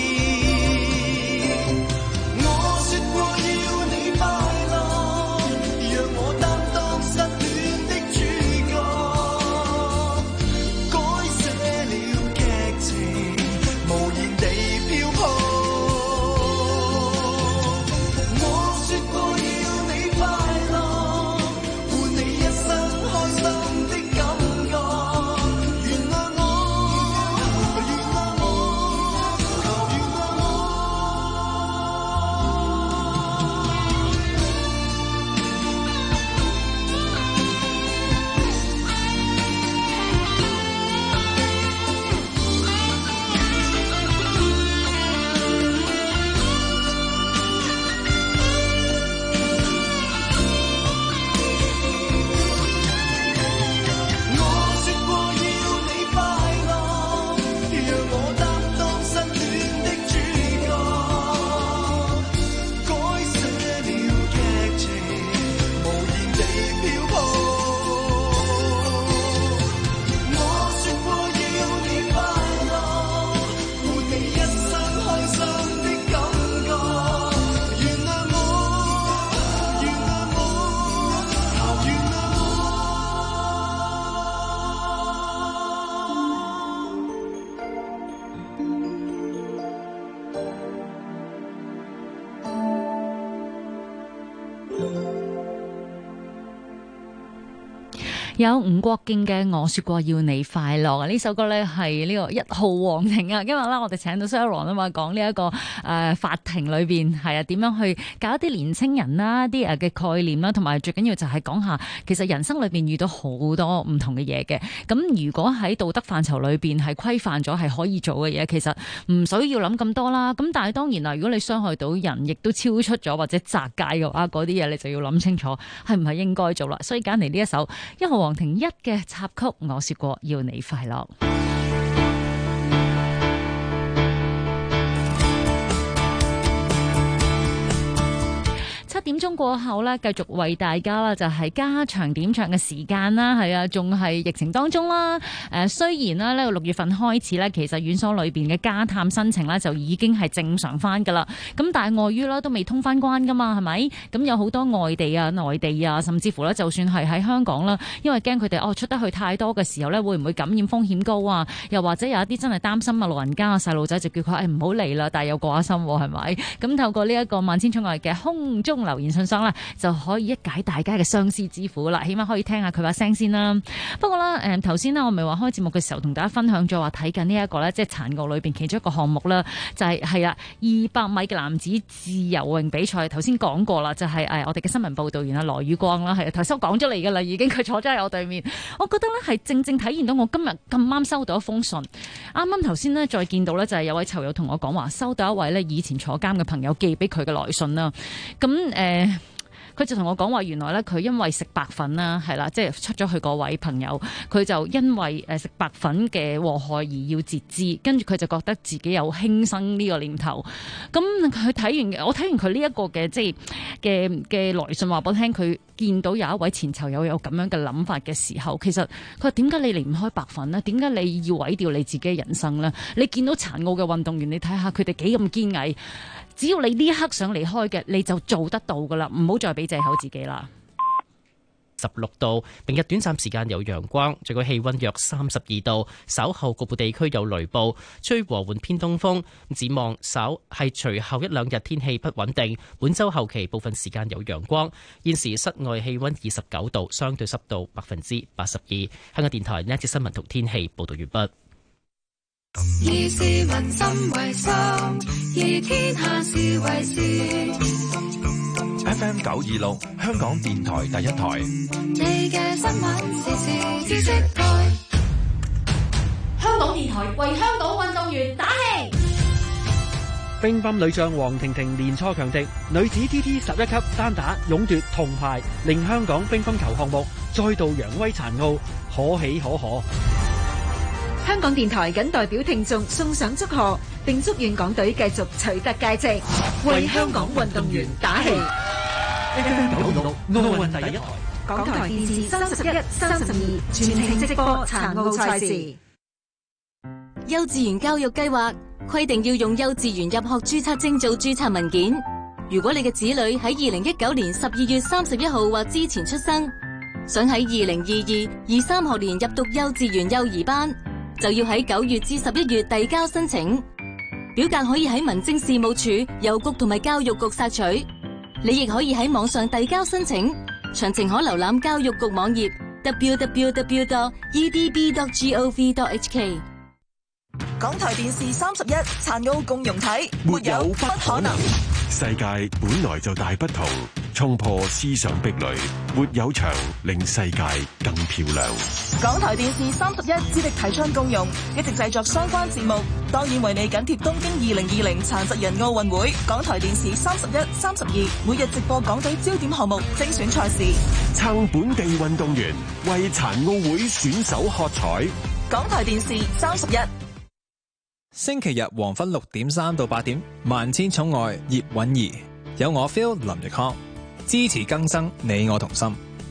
有吳國敬嘅《我說過要你快樂》啊！呢首歌呢係呢個1號皇庭啊！今日啦，我哋請到 Sharon 啊嘛，講呢一個法庭裏邊係啊點樣去搞一啲年青人啦，啲嘅概念啦，同埋最緊要就係講下其實人生裏邊遇到好多唔同嘅嘢嘅。咁如果喺道德範疇裏邊係規範咗係可以做嘅嘢，其實唔需要諗咁多啦。咁但係當然啦，如果你傷害到人，亦都超出咗或者窄界嘅話，嗰啲嘢你就要諗清楚係唔係應該做啦。所以揀嚟呢一首1號皇庭1嘅插曲，我說過要你快樂。7點鐘過後呢，繼續為大家啦，就係加長點唱嘅時間啦，係啊，仲係疫情當中啦。雖然啦，呢個6月份開始呢，其實院所裏邊嘅家探申請呢，就已經係正常翻噶啦。咁但係礙於啦都未通翻關噶嘛，係咪？咁有好多外地啊、內地啊，甚至乎呢，就算係喺香港啦，因為驚佢哋出得去太多嘅時候呢，會唔會感染風險高啊？又或者有一啲真係擔心啊，老人家啊、細路仔就叫佢唔好嚟啦，但係又過下心係咪？咁透過呢一個萬千寵愛嘅空中留言信箱啦，就可以一解大家嘅相思之苦啦。起碼可以聽下佢把聲先啦。不過啦，頭先啦，我咪話開節目嘅時候同大家分享咗話睇緊呢一個咧，即係殘奧裏邊其中一個項目啦，就係啦200米嘅男子自由泳比賽。頭先講過啦，就係我哋嘅新聞報導員啊羅宇光啦，係頭先講咗嚟㗎啦，已經佢坐咗喺我對面。我覺得咧係正正體現到我今日咁啱收到一封信。啱啱頭先呢，再見到咧就係有位囚友同我講話收到一位咧以前坐監嘅朋友寄俾佢嘅來信啦。咁佢就同我講話，原來咧佢因為食白粉啦，係啦，即係出咗去嗰位朋友，佢就因為食白粉嘅禍害而要截肢，跟住佢就覺得自己有輕生呢個念頭。咁佢睇完，我睇完佢呢一個嘅即係嘅來信話俾我聽，佢見到有一位前囚友有咁樣嘅諗法嘅時候，其實佢話點解你離唔開白粉呢？點解你要毀掉你自己嘅人生呢？你見到殘奧嘅運動員，你睇下佢哋幾咁堅毅。只要你呢一刻想離開嘅，你就做得到噶啦，唔好再俾藉口自己啦。 16度，明日短暫時間有陽光，最高氣溫約32度，稍後局部地區有雷暴，吹和緩偏東風。展望隨後1、2日天氣不穩定，本週後期部分時間有陽光。現時室外氣溫29度，相對濕度82%。香港電台呢一節新聞同天氣報道完畢。 以市民心為心，以天下事為事。 FM 926香港電台第一台。 你嘅新聞時事知識台。 香港電台為香港運動員打氣。 乒乓女將黃婷婷連挫強敵，女子 TT 11級單打勇奪銅牌，令香港乒乓球項目再度揚威殘奧，可喜可賀。 香港電台謹代表聽眾送上祝賀，並祝願港隊繼續取得佳績，為香港運動員打氣。 FM 926奧運第一台， 港台電視31、32全程直播殘奧賽事。 幼稚園教育計劃規定要用幼稚園入學註冊證做註冊文件。如果你嘅子女喺2019年12月31號或之前出生，想喺2022-23學年入讀幼稚園幼兒班，就要喺9月至11月遞交申請。表格可以喺民政事務處、郵局同埋教育局索取。你亦可以喺網上遞交申請，詳情可瀏覽教育局網頁 www.edb.gov.hk。 港台電視31殘奧共融體，沒有不可能。 世界本來就大不同，衝破思想壁壘，沒有牆令世界更漂亮。 港台電視31致力提倡共融，一直製作相關節目，當然為你緊貼東京2020殘疾人奧運會。港台電視31、32每日直播港隊焦點項目、精選賽事， 撐本地運動員，為殘奧會選手喝彩。 港台電視31。 星期日黃昏6點3到8點，萬千寵愛葉韻儀，有我 Phil 林奕康，支持更生，你我同心。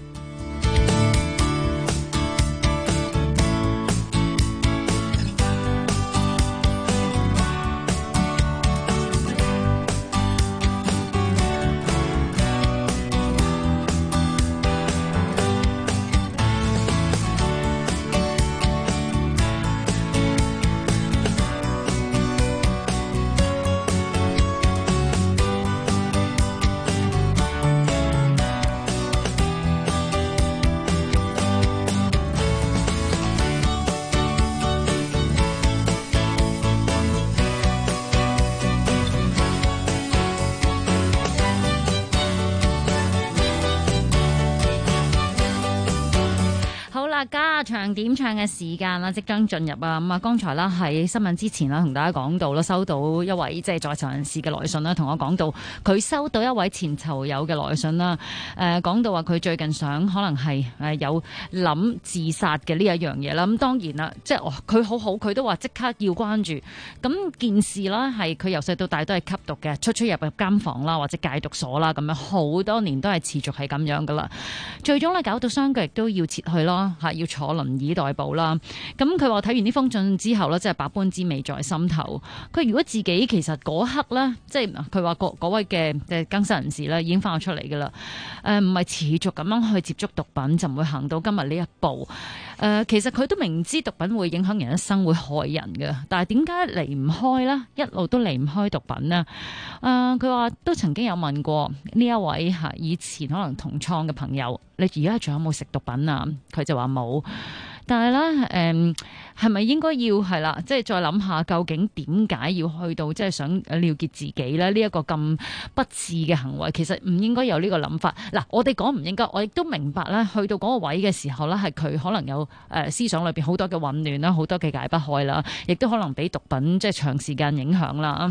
家長點唱嘅時間啦，即將進入啊！咁啊，剛才啦喺新聞之前啦，同大家講到啦，收到一位即係在囚人士嘅來信啦，同我講到佢收到一位前囚友嘅來信啦。講到話佢最近想可能係有諗自殺嘅呢一樣嘢啦。咁當然啦，即係佢好好，佢都話即刻要關注。咁件事啦係佢由細到大都係吸毒嘅，出入監房啦或者戒毒所啦，咁樣好多年都係持續係咁樣噶啦。最終咧搞到雙腳亦都要切去咯，要坐輪椅代步啦。咁佢話睇完呢封信之後呢，即係百般滋味在心頭。佢如果自己其實嗰刻呢，即係佢話嗰位嘅更生人士呢已經翻咗出嚟噶啦。唔係持續咁樣去接觸毒品，就唔會行到今日呢一步。其實佢都明知毒品會影響人一生，會害人嘅，但係點解離唔開呢？一路都離唔開毒品呢？佢話都曾經有問過呢一位以前可能同創嘅朋友，你而家仲有冇食毒品啊？佢就話冇。但係咧，係咪應該要係啦？即係再諗下，究竟點解要去到即係想了結自己咧？呢一個咁不智嘅行為，其實唔應該有呢個諗法。嗱，我哋講唔應該，我亦都明白咧。去到嗰個位嘅時候咧，係佢可能有思想裏邊好多嘅混亂啦，好多嘅解不開啦，亦都可能俾毒品即係長時間影響啦。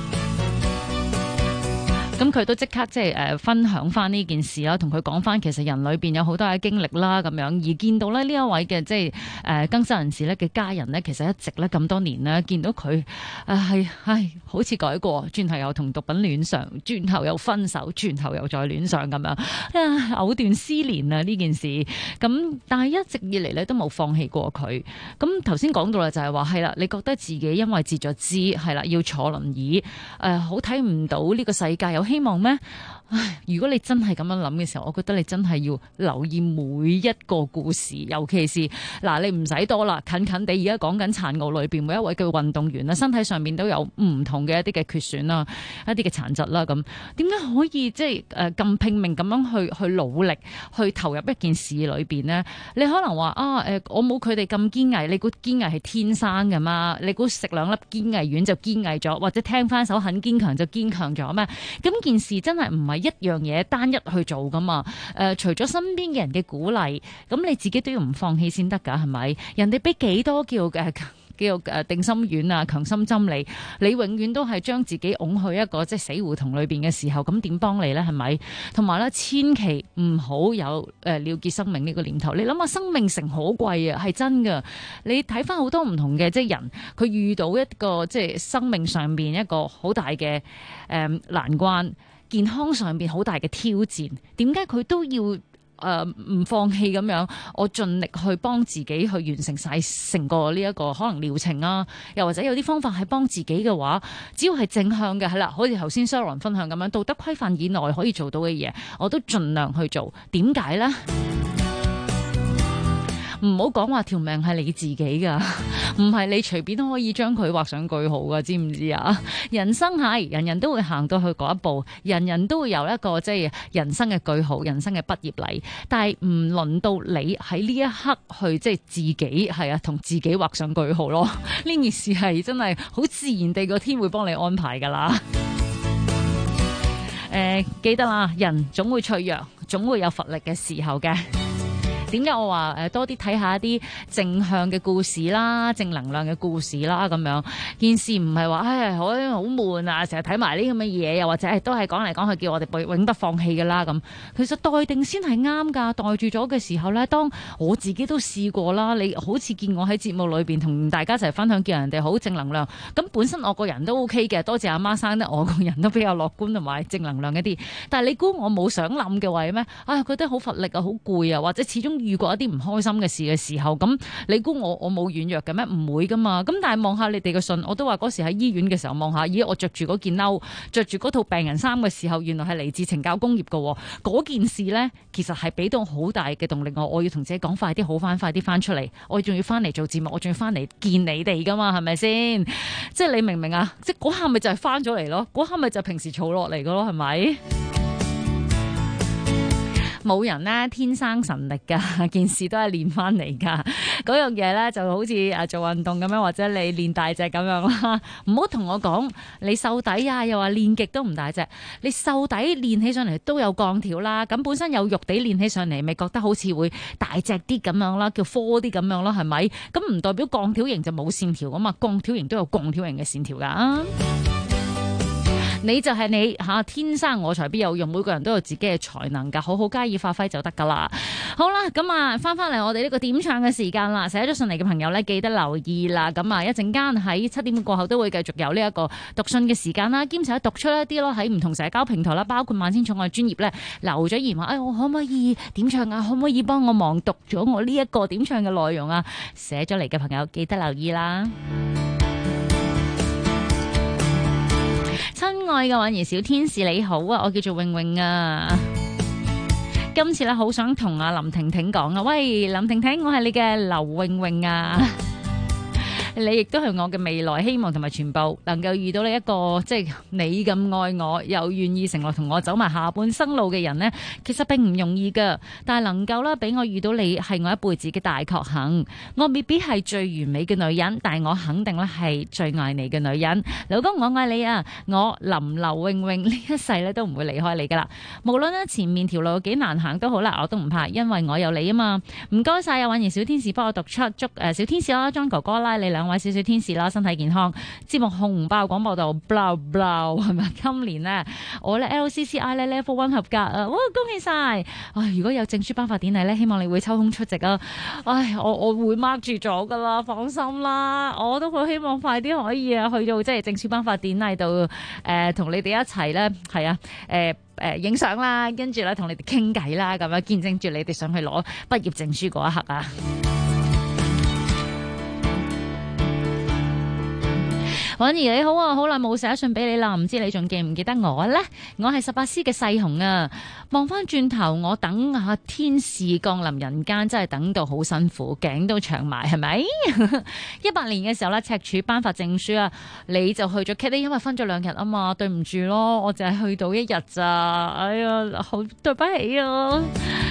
咁佢都即刻即係分享翻呢件事啦，同佢講翻其實人裏邊有好多嘅經歷啦，咁樣而見到咧呢一位嘅即係更生人士咧嘅家人咧，其實一直咧咁多年咧見到佢係好似改過，轉頭又同毒品戀上，轉頭又分手，轉頭又再戀上咁樣，藕斷絲連啊呢件事。咁但係一直以嚟咧都冇放棄過佢。咁頭先講到啦，就係話係啦，你覺得自己因為自作知係啦要坐輪椅，好睇唔到呢個世界有希望咩？ 如果你真係咁樣諗嘅時候，我覺得你真係要留意每一個故事，尤其是嗱，你唔使多啦，近近地而家講緊殘奧裏邊每一位嘅運動員啦，身體上面都有唔同嘅一啲嘅缺損啦，一啲嘅殘疾啦，咁點解可以即係咁拼命咁樣去努力去投入一件事裏邊呢？你可能話我冇佢哋咁堅毅，你估堅毅係天生噶嘛？你估食2粒堅毅丸就堅毅咗，或者聽翻首很堅強就堅強咗咩？咁件事真係唔係一樣嘢單一去做噶嘛？除咗身邊嘅人嘅鼓勵，咁你自己都要唔放棄先得噶，係咪？人哋俾幾多叫定心丸啊、強心針你永遠都係將自己拱去一個即係死胡同裏邊嘅時候，咁點幫你呢？係咪？同埋咧，千祈唔好有了結生命呢個念頭。你諗下，生命誠可貴啊，係真噶。你睇翻好多唔同嘅即係人，佢遇到一個即係生命上邊一個好大嘅難關，健康上邊好大嘅挑戰，點解佢都要唔放棄咁樣？我盡力去幫自己去完成晒成個呢一個可能療程啊，又或者有啲方法係幫自己嘅話，只要係正向嘅，係啦，好似頭先 Sharon 分享咁樣，道德規範以內可以做到嘅嘢，我都盡量去做。點解呢？唔好講話條命係你自己噶，唔係你隨便都可以將佢畫上句號噶，知唔知啊？人生係人人都會行到去嗰一步，人人都會有一個即係人生嘅句號、人生嘅畢業禮，但係唔輪到你喺呢一刻去即係自己係啊同自己畫上句號咯。呢件事係真係好自然地個天會幫你安排噶啦。記得啦，人總會脆弱，總會有乏力嘅時候嘅。點解我話多啲睇下一啲正向嘅故事啦，正能量嘅故事啦，咁樣件事唔係話好悶啊，成日睇埋呢咁嘅嘢，又或者都係講嚟講去叫我哋永不放棄㗎啦咁。其實待定先係啱㗎，待住咗嘅時候呢，當我自己都試過啦，你好似見我喺節目裏邊同大家一齊分享，叫人哋好正能量。咁本身我個人都 OK 嘅，多謝阿媽生得我個人都比較樂觀同埋正能量一啲。但係你估我冇想冧嘅位咩？覺得好乏力啊，好攰啊，或者始終遇過一啲唔開心嘅事嘅時候，咁你估我冇軟弱嘅咩？唔會噶嘛。咁但係望下你哋嘅信，我都話嗰時喺醫院嘅時候望下，咦，我着住嗰件褸，着住嗰套病人衫嘅時候，原來係嚟自懲教工業嘅。嗰件事呢，其實係俾到好大嘅動力我要同自己講快啲好翻，快啲翻出嚟，我仲要翻嚟做節目，我仲要翻嚟見你哋噶嘛，係咪先？即係你明唔明啊？即係嗰下咪就係翻咗嚟咯，嗰下咪就係平時儲落嚟嘅咯，係咪？冇人呢天生神力㗎，件事都係練翻嚟㗎。嗰樣嘢呢就好似做運動咁樣，或者你練大隻咁樣啦。唔好同我講你瘦底啊，又話練極都唔大隻。你瘦底練起上嚟都有鋼條啦，咁本身有肉地練起上嚟，咪覺得好似會大隻啲咁樣啦，叫科啲咁樣啦，係咪？咁唔代表鋼條型就冇線條啊嘛，鋼條型都有鋼條型嘅線條㗎。你就係你天生我材必有用，每個人都有自己嘅才能㗎，好好加以發揮就得㗎啦。好啦，咁啊翻返嚟我哋呢個點唱嘅時間啦，寫咗信嚟嘅朋友呢，記得留意啦。咁啊一陣間喺7點過後都會繼續有呢一個讀信嘅時間啦，兼且讀出一啲咯喺唔同社交平台啦，包括萬千寵愛專頁呢，留咗言話，我可唔可以點唱啊？可唔可以幫我忙讀咗我呢一個點唱嘅內容啊？寫咗嚟嘅朋友記得留意啦。親愛嘅婉兒小天使你好啊，我叫做穎穎啊。今次咧好想同阿林婷婷講啊，喂，林婷婷，我係你嘅劉穎穎啊。你亦都係我嘅未來希望同埋全部，能夠遇到你一個即係你咁愛我又願意承諾同我走埋下半生路嘅人呢，其實並唔容易噶。但係能夠啦俾我遇到你係我一輩子嘅大確幸。我未必係最完美嘅女人，但係我肯定咧係最愛你嘅女人。老公，我愛你啊！我林劉穎穎呢一世咧都唔會離開你噶啦。無論咧前面條路幾難行都好啦，我都唔怕，因為我有你啊嘛。唔該晒啊，婉兒小天使幫我讀出，祝小天使啦，莊哥哥啦，你兩位小小天使啦，身體健康。節目紅包廣播道 blah blah 係咪？今年呢，我咧 LCCI 咧 Level 1合格啊！哇，恭喜晒！如果有證書頒發典禮咧，希望你會抽空出席啊！我會 mark 住咗噶啦，放心啦，我都好希望快啲可以去到即係證書頒發典禮度同你哋一齊咧，係啊影相啦，跟住咧同你哋傾偈啦，咁樣見證住你哋上去攞畢業證書嗰一刻啊！ 婉兒你好啊，好耐冇寫信俾你啦，唔知你仲記唔記得我呢？我係18C嘅細紅啊，望翻轉頭我等下天使降臨人間，真係等到好辛苦，頸都長埋係咪？18年嘅時候呢，赤柱頒發證書啊，你就去咗 K， 因為分咗2日啊嘛，對唔住咯，我淨係去到1日咋，哎呀，好對不起啊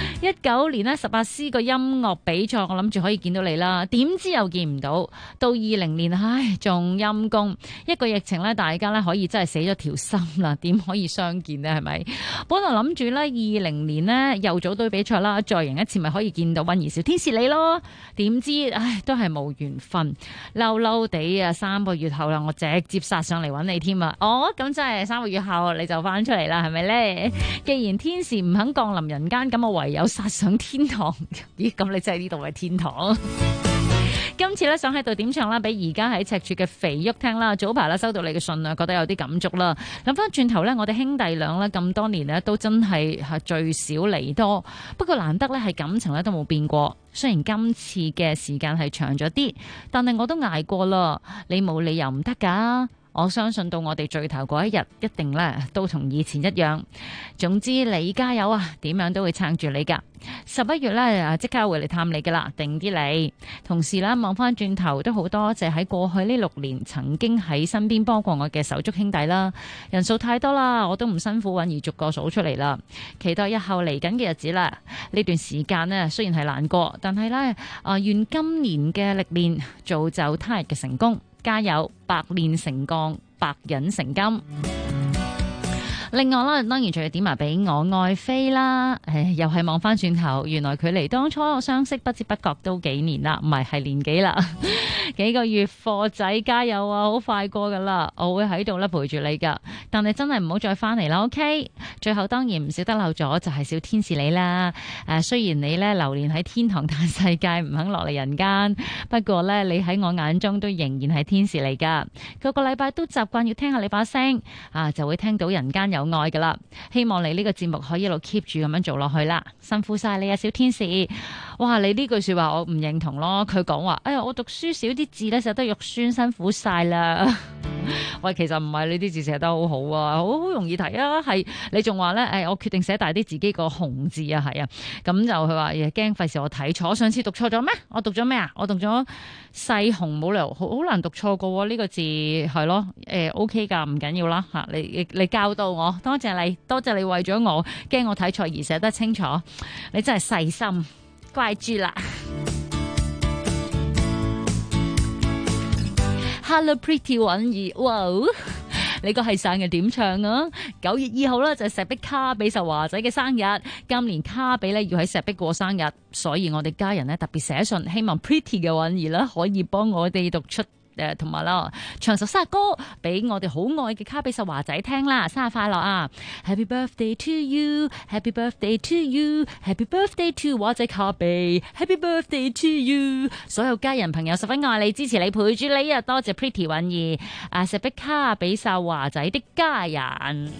！19年呢18C 個音樂比賽，我諗住可以見到你啦，點知又見唔到。到20年，唉，仲陰公，一個疫情呢，大家呢可以真係死咗條心啦，點可以相見呢？係咪？本來諗住呢20年呢又組隊比賽啦，再贏一次咪可以見到婉兒小天使你咯，點知唉都係冇緣分，嬲嬲地啊！3個月後啦，我直接殺上嚟揾你添啊！哦，咁真係3個月後你就翻出嚟啦，係咪呢？既然天使唔肯降臨人間，咁我唯有殺上天堂。咦，咁你真係呢度係天堂？今次咧想喺度點唱啦，俾而家喺赤柱嘅肥旭聽啦。早排啦收到你嘅信啊，覺得有啲感觸啦。諗翻轉頭咧，我哋兄弟倆咧咁多年咧都真係聚少離多，不過難得咧係感情咧都冇變過。雖然今次嘅時間係長咗啲，但係我都捱過啦。你冇理由唔得㗎。我相信到我哋聚頭嗰一日，一定咧都同以前一樣。總之你加油啊，點樣都會撐住你噶。11月咧即刻會嚟探你噶啦，定啲嚟。同時咧望翻轉頭都好多謝喺過去呢6年曾經喺身邊幫過我嘅手足兄弟啦，人數太多啦，我都唔辛苦揾而逐個數出嚟啦。期待日後嚟緊嘅日子啦，呢段時間呢雖然係難過，但係咧願今年嘅歷練造就他日嘅成功。加油，百煉成鋼，百忍成金。另外啦，當然仲要點埋俾我愛妃啦。又係望翻轉頭，原來距離當初我相識不知不覺都幾年啦，唔係年幾啦。幾個月貨仔加油啊，好快過噶啦，我會喺度咧陪住你噶。但係真係唔好再翻嚟啦 ，OK？ 最後當然唔少得漏咗就係小天使你啦。雖然你咧流連喺天堂但世界唔肯落嚟人間，不過咧你喺我眼中都仍然係天使嚟噶。個個禮拜都習慣要聽下你把聲就會聽到人間有愛噶啦，希望你呢個節目可以一路 keep 住咁樣做落去啦，辛苦晒你啊，小天使！哇，你呢句說話我唔認同咯，佢講話，哎呀，我讀書少啲字咧寫得肉酸，辛苦晒啦。喂，其實唔係你啲字寫得好好啊，好容易睇啊，係你仲話咧，我決定寫大啲自己個紅字啊，係啊，咁就佢話驚費事我睇錯，上次讀錯咗咩？我讀咗咩啊？我讀咗細紅，冇理由好難讀錯過呢個字，係咯，OK 噶，唔緊要啦吓，你教到我，多謝你，多謝你為咗我驚我睇錯而寫得清楚，你真係細心，乖豬啦。Hello Pretty 婉兒，哇！你個係生日點唱啊？9月2號啦，就係石壁卡比受華仔嘅生日。今年卡比咧要喺石壁過生日，所以我哋家人咧特別寫信，希望 Pretty 嘅婉兒啦可以幫我哋讀出同埋啦唱首生日歌俾我哋好愛嘅卡比受華仔聽啦。生日快樂啊 ！Happy birthday to you，Happy birthday to you，Happy birthday to 華仔卡比 ，Happy birthday to you！ 所有家人朋友十分愛你，支持你，陪住你啊！多謝 Pretty 婉兒石壁卡比受華仔的家人。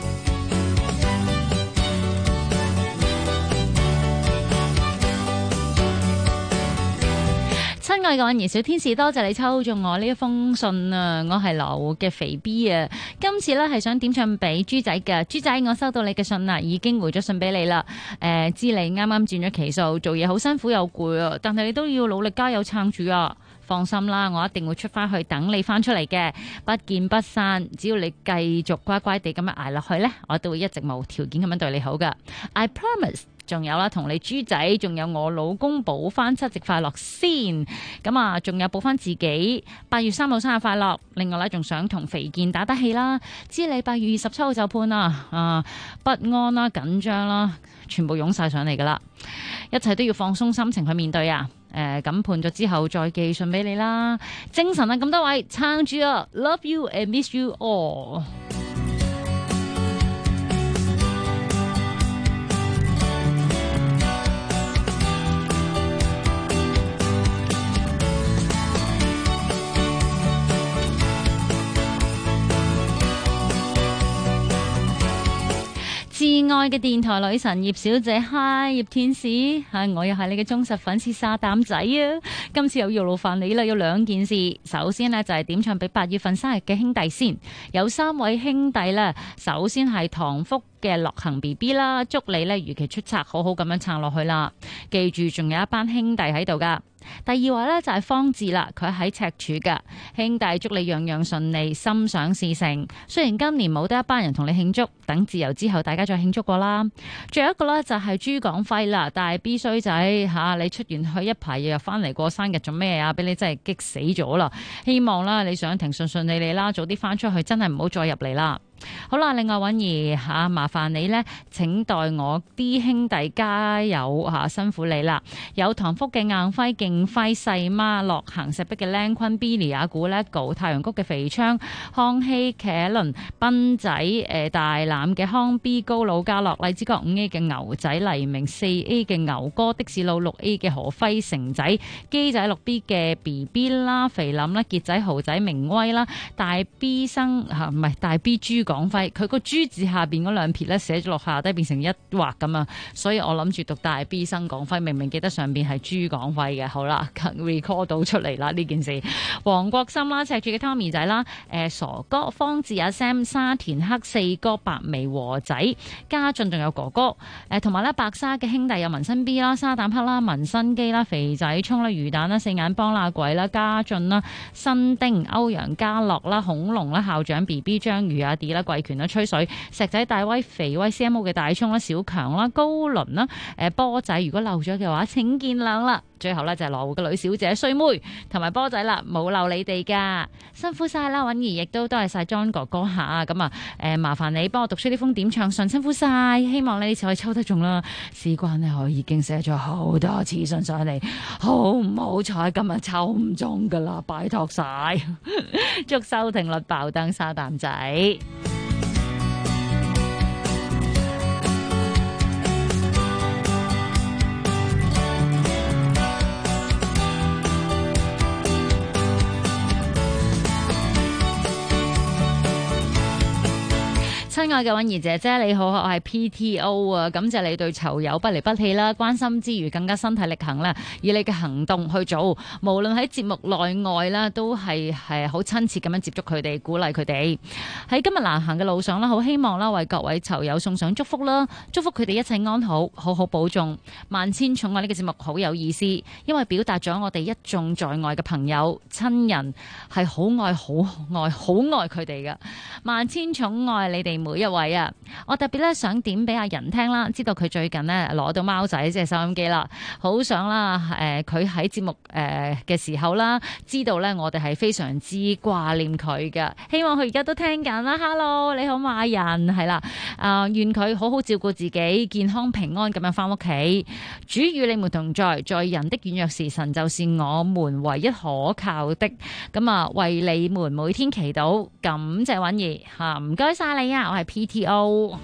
親愛嘅婉兒小天使，多謝你抽中我呢一封信啊！我係羅嘅肥 B 啊，今次呢係想點唱俾豬仔嘅。豬仔，我收到你嘅信啦，已經回咗信俾你啦。知你啱啱轉咗期數，做嘢好辛苦又攰啊，但係你都要努力加油撐住啊！放心啦，我一定會出翻去等你翻出嚟嘅，不見不散。只要你繼續乖乖地咁樣捱落去呢，我都會一直無條件咁樣對你好噶。I promise。仲有啦，同你豬仔，仲有我老公補翻7夕快樂先。咁啊，仲有補翻自己8月3號生日快樂。另外咧，仲想同肥健打氣啦。知你8月27號就判啦，不安啦、緊張啦，全部湧晒上嚟噶啦。一切都要放鬆心情去面對啊。咁判咗之後再寄信俾你啦。精神啊，咁多位撐住啊 ，Love you and miss you all。自愛嘅電台女神葉小姐，嗨，葉天使，我又係你嘅忠實粉絲沙膽仔啊！今次又要勞煩你啦，有兩件事。首先呢，就係點唱俾8月份生日嘅兄弟先，有3位兄弟啦。首先係唐福嘅樂行 BB 啦，祝你呢如期出冊，好好咁樣撐落去啦。記住，仲有一班兄弟喺度噶。第二位呢，就係方志啦，佢喺赤柱噶，兄弟祝你樣樣順利，心想事成。雖然今年冇得一班人同你慶祝，等自由之後大家再慶祝過啦。最後一個呢，就係朱廣輝啦，但係 B 衰仔吓，你出完去一排又翻嚟過生日做咩啊？俾你真係激死咗啦！希望啦你上庭順順利利啦，早啲翻出去，真係唔好再入嚟啦。好啦，另外允兒吓，麻煩你呢，請代我啲兄弟加油吓，辛苦你啦！有唐福嘅硬輝、勁輝、細媽、樂行、石壁嘅靚坤、Billy、阿古、Lego、太陽谷嘅肥昌、康熙、茄倫、斌仔、大欖嘅康 B、高佬、家樂、荔枝角 5A 嘅牛仔、黎明 4A 嘅牛哥、的士路 6A 嘅何輝、成仔、機仔 6B 嘅 BB 啦、肥林啦、傑仔、豪仔、明威啦、大 B 生唔係大 B 豬廣輝，佢個豬字下邊嗰兩撇咧寫咗落下低變成一畫咁啊，所以我諗住讀大 B 生廣輝，明明記得上邊係豬廣輝嘅。好啦 ，record 到出嚟啦呢件事。黃國森啦，赤柱嘅 Tommy 仔啦，傻哥、方志、阿 Sam、沙田黑四哥、白眉和仔、家俊仲有哥哥，同埋咧白沙嘅兄弟有紋身 B 啦、沙膽黑啦、紋身機啦、肥仔葱啦、魚蛋啦、四眼幫啦、鬼啦、家俊啦、新丁、歐陽家樂啦、恐龍啦、校長 BB 章魚阿 D 啦、貴權啦、吹水、石仔大威、肥威 CMO 嘅大葱啦、小強啦、高倫啦、波仔，如果漏咗嘅話請見諒啦。最後咧就係羅湖嘅女小姐衰妹同埋波仔啦，冇漏你哋噶，辛苦晒啦。允兒亦都多謝晒 John 哥哥吓，咁啊麻煩你幫我讀出呢封點唱信，辛苦晒，希望你呢次可以抽得中啦。事關呢，我已經寫咗好多次信上嚟，好唔好彩今日抽唔中噶啦，拜託晒。祝收聽率爆燈沙膽仔。親愛嘅允兒姐姐你好，我係 PTO 啊，感謝你對囚友不離不棄啦，關心之餘更加身體力行啦，以你嘅行動去做，無論喺節目內外啦，都係好親切咁樣接觸佢哋，鼓勵佢哋喺今日難行嘅路上啦，好希望啦為各位囚友送上祝福啦，祝福佢哋一切安好，好好保重。萬千寵愛呢個節目好有意思，因為表達咗我哋一眾在外嘅朋友親人係好愛好愛好愛佢哋嘅。萬千寵愛你哋每一位啊！我特別咧想點俾阿仁聽啦，知道佢最近呢攞到貓仔即係收音機啦，好想啦佢喺節目嘅時候啦，知道咧我哋係非常之掛念佢嘅，希望佢而家都聽緊啦。Hello， 你好馬仁，係啦，願佢好好照顧自己，健康平安咁樣翻屋企。主與你們同在，在人的軟弱時，神就是我們唯一可靠的。咁啊，為你們每天祈禱，感謝允兒吓，唔該晒你啊！我係 PTO。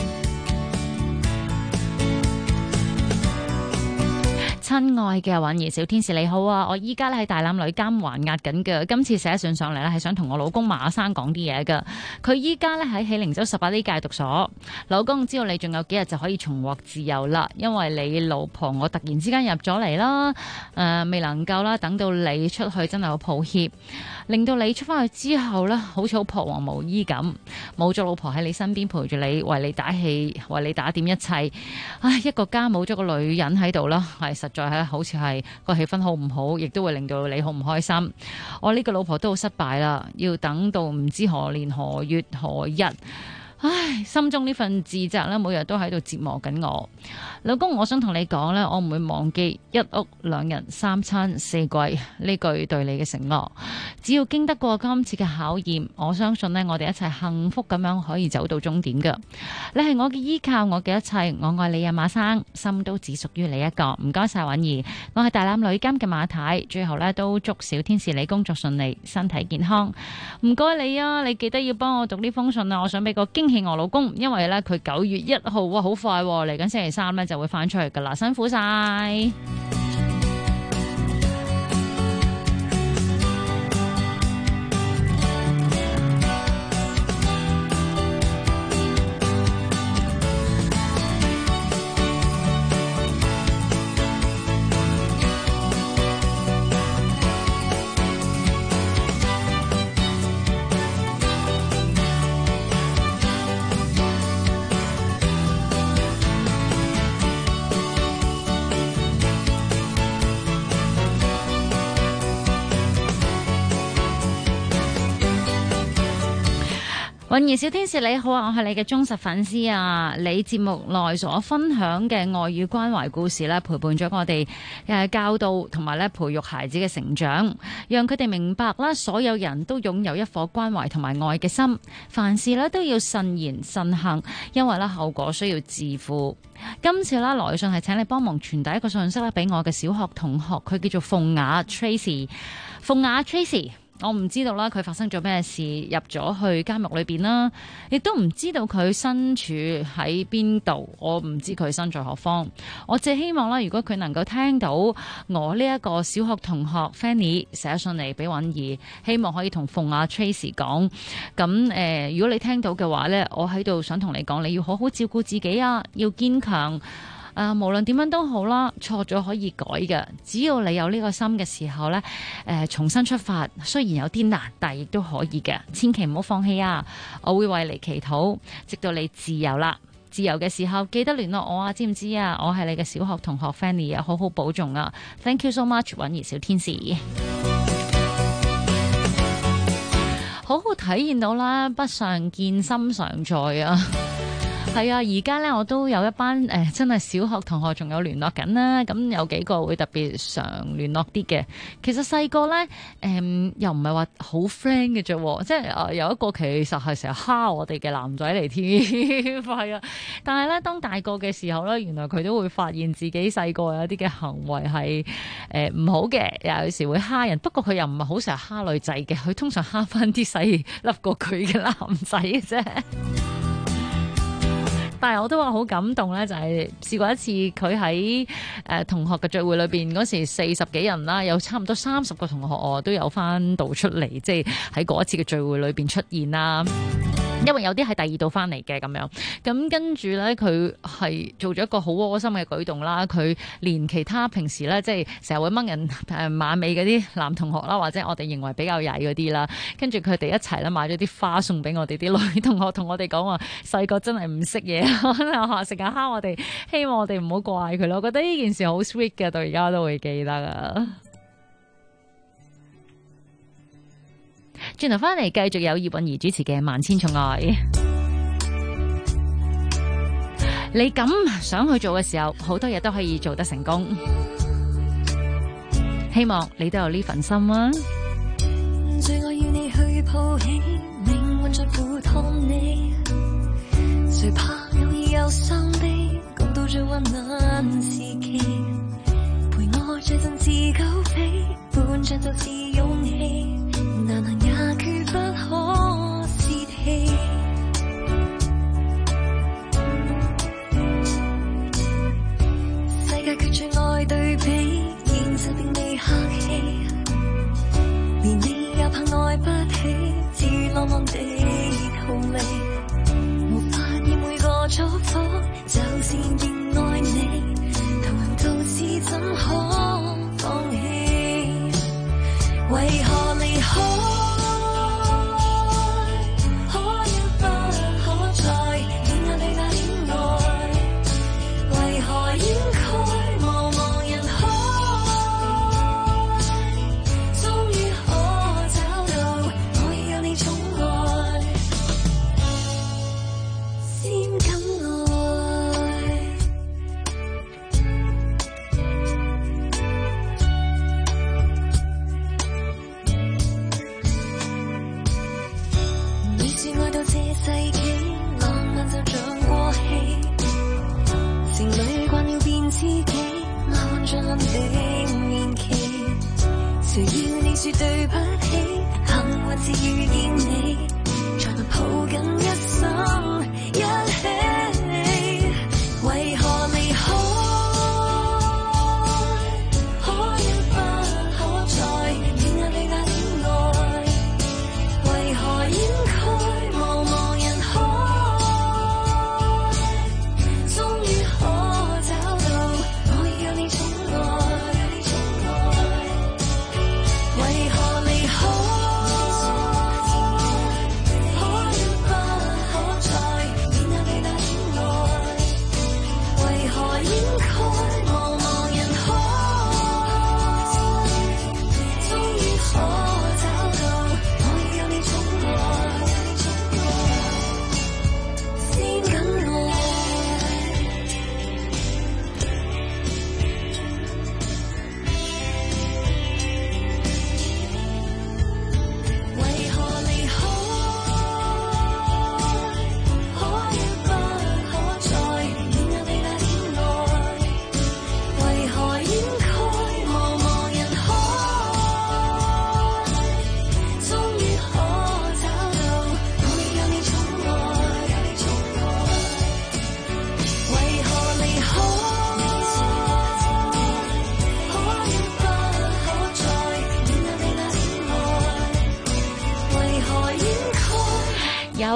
親愛嘅允兒小天使你好啊，我依家咧喺大欖女監還押緊嘅，今次寫信上嚟咧係想同我老公馬生講啲嘢㗎。佢依家咧喺喜靈洲18A 戒毒所，老公知道你仲有幾日就可以重獲自由啦，因為你老婆我突然之間入咗嚟啦，未能夠啦等到你出去，真係好抱歉，令到你出翻去之後咧好似好彷徨無依咁，冇咗老婆喺你身邊陪住你，為你打氣，為你打點一切。唉，一個家冇咗個女人喺度啦，係實在係好似係個氣氛好唔好，亦都會令到你好唔開心。我呢個老婆都好失敗啦，要等到唔知何年何月何日。唉，心中呢份自責咧，每日都喺度折磨緊我。老公，我想同你講咧，我唔會忘記一屋兩人三餐四季呢句對你嘅承諾。只要經得過今次嘅考驗，我相信咧，我哋一齊幸福咁樣可以走到終點㗎。你係我嘅依靠，我嘅一切，我愛你啊，馬生，心都只屬於你一個。唔該晒允兒，我係大欖女監嘅馬太。最後咧都祝小天使你工作順利，身體健康。唔該你啊，你記得要幫我讀呢封信啊，我想俾個驚喜我老公，因為咧佢9月1號哇，好快嚟緊星期3咧就會翻出去噶啦，辛苦晒。 韻兒小天使你好啊，我係你嘅忠實粉絲啊！你節目內所分享嘅愛與關懷故事咧，陪伴咗我哋教導同埋咧培育孩子嘅成長，讓佢哋明白啦，所有人都擁有一顆關懷同埋愛嘅心，凡事咧都要慎言慎行，因為咧後果需要自負。今次啦來信係請你幫忙傳遞一個信息咧俾我嘅小學同學，佢叫做鳳雅 Tracy， 鳳雅 Tracy。我唔知道啦，佢發生咗咩事入咗去監獄裏邊啦，亦都唔知道佢身處喺邊度，我唔知佢身在何方。我只希望啦，如果佢能夠聽到我呢一個小學同學 Fanny 寫信嚟俾韻兒，希望可以同鳳雅 Tracy 講。咁如果你聽到嘅話呢，我喺度想同你講，你要好好照顧自己啊，要堅強。無論點樣都好啦，錯咗可以改嘅，只要你有呢個心嘅時候呢，重新出發，雖然有啲難，但係亦都可以嘅，千祈唔好放棄啊！我會為你祈禱，直到你自由啦。自由嘅時候記得聯絡我啊，知唔知啊？我係你嘅小學同學 Fanny 啊，好好保重啊 ！Thank you so much， 韻兒小天使，好好體現到啦，不常見心常在啊！係啊，而家咧我都有一班真係小學同學仲有聯絡緊啦，咁有幾個會特別常聯絡啲嘅。其實細個咧又唔係話好 friend 嘅啫，即係有一個其實係成日蝦我哋嘅男仔嚟添，係啊。但係咧當大個嘅時候咧，原來佢都會發現自己細個有啲嘅行為係唔好嘅，有時會蝦人。不過佢又唔係好成日蝦女仔嘅，佢通常蝦翻啲細粒過佢嘅男仔嘅啫。但係我都話好感動咧，就係試過一次佢喺同學嘅聚會裏邊，嗰時40幾人啦，有差唔多30個同學我都有翻到出嚟，即係喺嗰一次嘅聚會裏邊出現啦。因為有啲係第二度翻嚟嘅咁樣，咁跟住咧佢係做咗一個好窩心嘅舉動啦。佢連其他平時咧即係成日會掹人馬尾嗰啲男同學啦，或者我哋認為比較曳嗰啲啦，跟住佢哋一齊咧買咗啲花送俾我哋啲女同學，同我哋講話細個真係唔識嘢，成日蝦我哋，希望我哋唔好怪佢咯。我覺得呢件事好 sweet 嘅，到而家都會記得啊。轉頭翻嚟繼續有葉韻儀主持嘅《萬千寵愛》。你咁想去做嘅時候，好多嘢都可以做得成功。希望你都有呢份心啊！最愛要你去抱起，命運在扶托你。誰怕偶爾有傷悲，共度最溫暖時期。陪我最振自高飛，伴着就似勇氣。難行也決不可泄氣，世界決最愛對比，現實並未客氣，連你也怕愛不起，自浪漫地逃離，無法以每個祝福，就是仍愛你，同行到此怎可放棄？為何離開？可一不可再，戀眼對那戀愛，為何掩蓋茫茫人海？終於可找到，我已有你寵愛，先敢愛。愛到這世紀，浪漫就像過氣，情侶慣了變知己，那看着臨的面期，誰要你說對不起，幸運是遇見你，才能抱緊一生一起，為何離開？可一不可再，戀眼對那戀愛，為何掩蓋？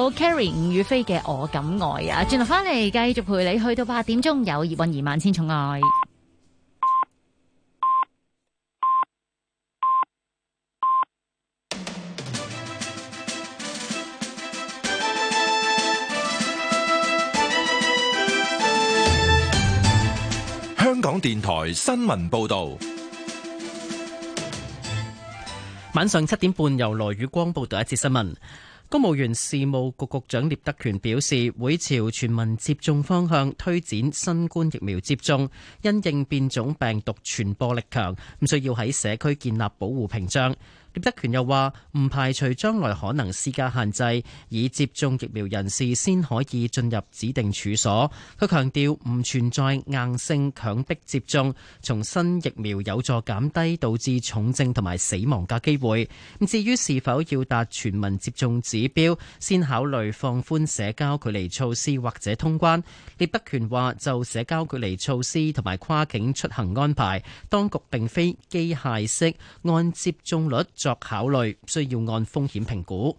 首 Carrie 吳雨霏嘅我敢愛啊！轉頭翻嚟繼續陪你去到8點鐘，有葉韻儀萬千寵愛。 香港電台新聞報道， 晚上7點半由羅宇光報道一節新聞。公務員事務局局長聶德權表示，會朝全民接種方向推展新冠疫苗接種，因應變種病毒傳播力強，唔需要喺社區建立保護屏障。聶德權又話，唔排除將來可能施加限制，以接種疫苗人士先可以進入指定處所。佢強調唔存在硬性強迫接種，重申疫苗有助減低導致重症同埋死亡嘅機會。至於是否要達全民接種指標，先考慮放寬社交距離措施或者通關。聶德權話，就社交距離措施同埋跨境出行安排，當局並非機械式按接種率作考慮，需要按風險評估。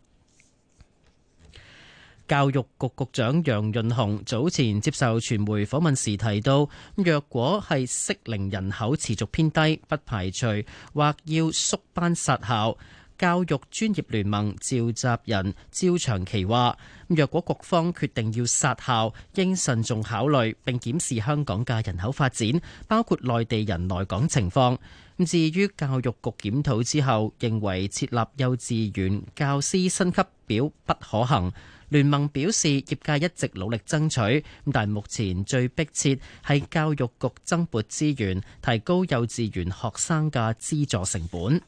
教育局局長楊潤雄早前接受傳媒訪問時提到，若果係適齡人口持續偏低，不排除或要縮班殺校。教育專業聯盟召集人趙長琪話，若果局方決定要殺校，應慎重考慮並檢視香港嘅人口發展，包括內地人來港情況。至於教育局檢討之後，認為設立幼稚園教師薪級表不可行。聯盟表示，業界一直努力爭取，但目前最迫切係教育局增撥資源，提高幼稚園學生嘅資助成本。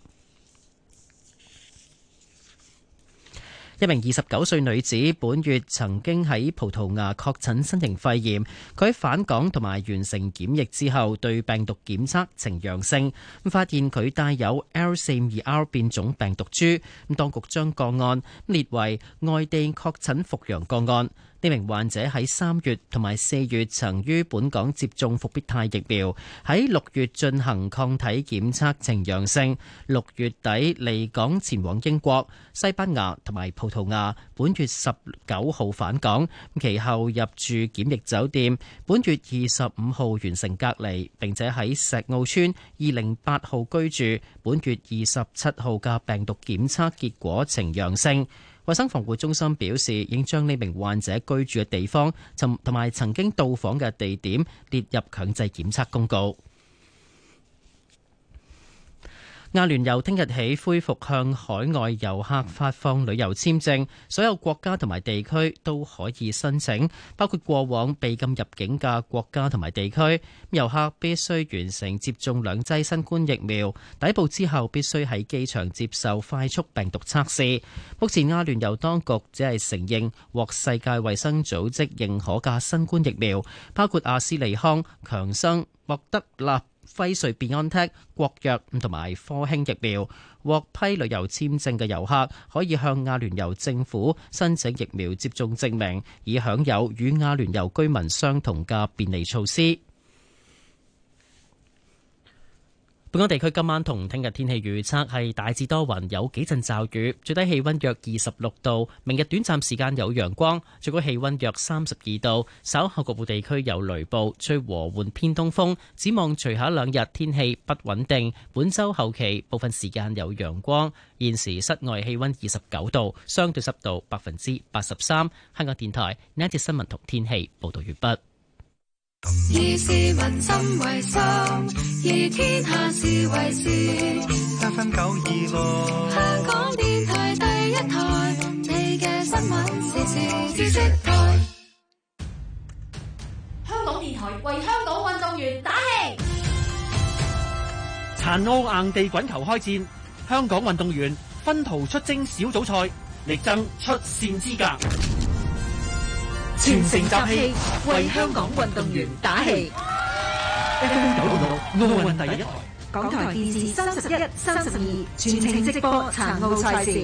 一名29歲女子本月曾經喺葡萄牙確診新型肺炎，佢喺返港同埋完成檢疫之後，對病毒檢測呈陽性，發現佢帶有 L452R 變種病毒株，當局將個案列為外地確診復陽個案。呢名患者喺3月同埋4月曾於本港接種復必泰疫苗，喺6月進行抗體檢測呈陽性，6月底離港前往英國、西班牙同埋葡萄牙，本月19號返港，其後入住檢疫酒店，本月25號完成隔離，並且喺石澳村208號居住，本月27號嘅病毒檢測結果呈陽性。衛生防護中心表示，已經將呢名患者居住嘅地方同埋曾經到訪嘅地點列入強制檢測公告。阿聯酋聽日起恢復向海外遊客發放旅遊簽證，所有國家同埋地區都可以申請，包括過往被禁入境嘅國家同埋地區。遊客必須完成接種2劑新冠疫苗，抵埗之後必須喺機場接受快速病毒測試。目前阿聯酋當局只係承認獲世界衛生組織認可嘅新冠疫苗，包括阿斯利康、強生、莫德納、輝瑞、BioNTech、國藥同埋科興疫苗。獲批旅遊簽證嘅遊客可以向阿聯酋政府申請疫苗接種證明，以享有與阿聯酋居民相同嘅便利措施。本港地區今晚同聽日天氣預測係大致多雲，有幾陣驟雨，最低氣溫約26度。明日短暫時間有陽光，最高氣溫約32度。稍後局部地區有雷暴，吹和緩偏東風。展望隨後2日天氣不穩定，本周後期部分時間有陽光。現時室外氣溫29度，相對濕度83%。香港電台呢一節新聞同天氣報道完畢。 以市民心為心，以天下事為事。 FM 926， 香港電台第一台，你嘅新聞時事知識台。 香港電台為香港運動員打氣。 殘奧硬地滾球開戰，香港運動員分途出征小組賽，力爭出線資格。 全城集氣，為香港運動員打氣。 FM 926奧運第一台， 港台電視31、32全程直播殘奧賽事。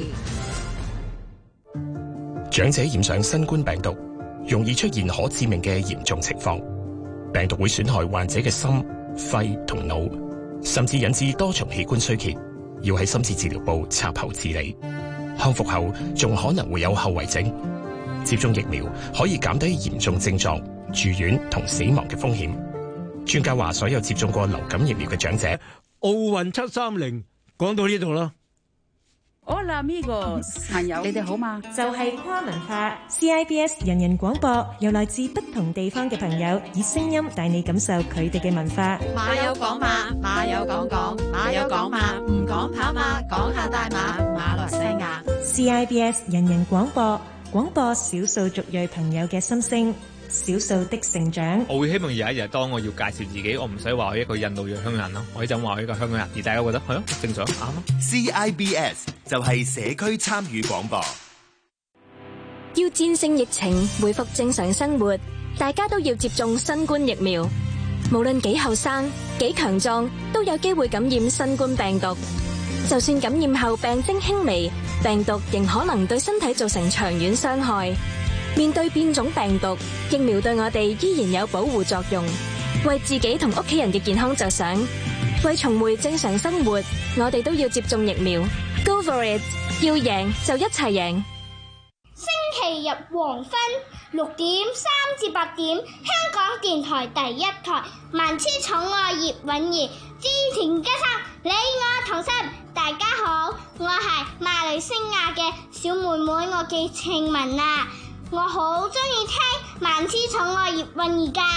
長者染上新冠病毒，容易出現可致命嘅嚴重情況。病毒會損害患者嘅心、肺同腦，甚至引致多重器官衰竭，要喺深切治療部插喉治理。 康復後仲可能會有後遺症。接種疫苗可以減低嚴重症狀、住院同死亡嘅風險。專家話，所有接種過流感疫苗嘅長者， 奧運730講到呢度啦。 Hola amigos， 朋友，你哋好嗎？ 就係跨文化 CIBS 人人廣播，由來自不同地方嘅朋友以聲音帶你感受佢哋嘅文化。 馬有講馬，馬有講講，馬有講馬，唔講跑馬，講下大馬，馬來西亞。 CIBS 人人廣播，廣播少數族裔朋友嘅心聲，少數的成長。 我會希望有一日當我要介紹自己，我唔使話我一個印度裔香港人咯，我就話我一個香港人，而大家覺得係咯，正常啱咯。 CIBS 就係社區參與廣播。 要戰勝疫情，恢復正常生活，大家都要接種新冠疫苗。無論幾後生、幾強壯，都有機會感染新冠病毒。就算感染後病徵輕微，病毒仍可能對身體造成長遠傷害。面對變種病毒，疫苗對我哋依然有保護作用。為自己同屋企人嘅健康着想，為重回正常生活，我哋都要接種疫苗。Go for it！ 要贏就一齊贏。 星期日黃昏6點3至8點，香港電台第一台，萬千寵愛葉韻儀，之田加生，你我同心。大家好，我係馬來西亞嘅小妹妹，我叫慶文啊。我好鍾意聽萬千寵愛葉韻儀㗎。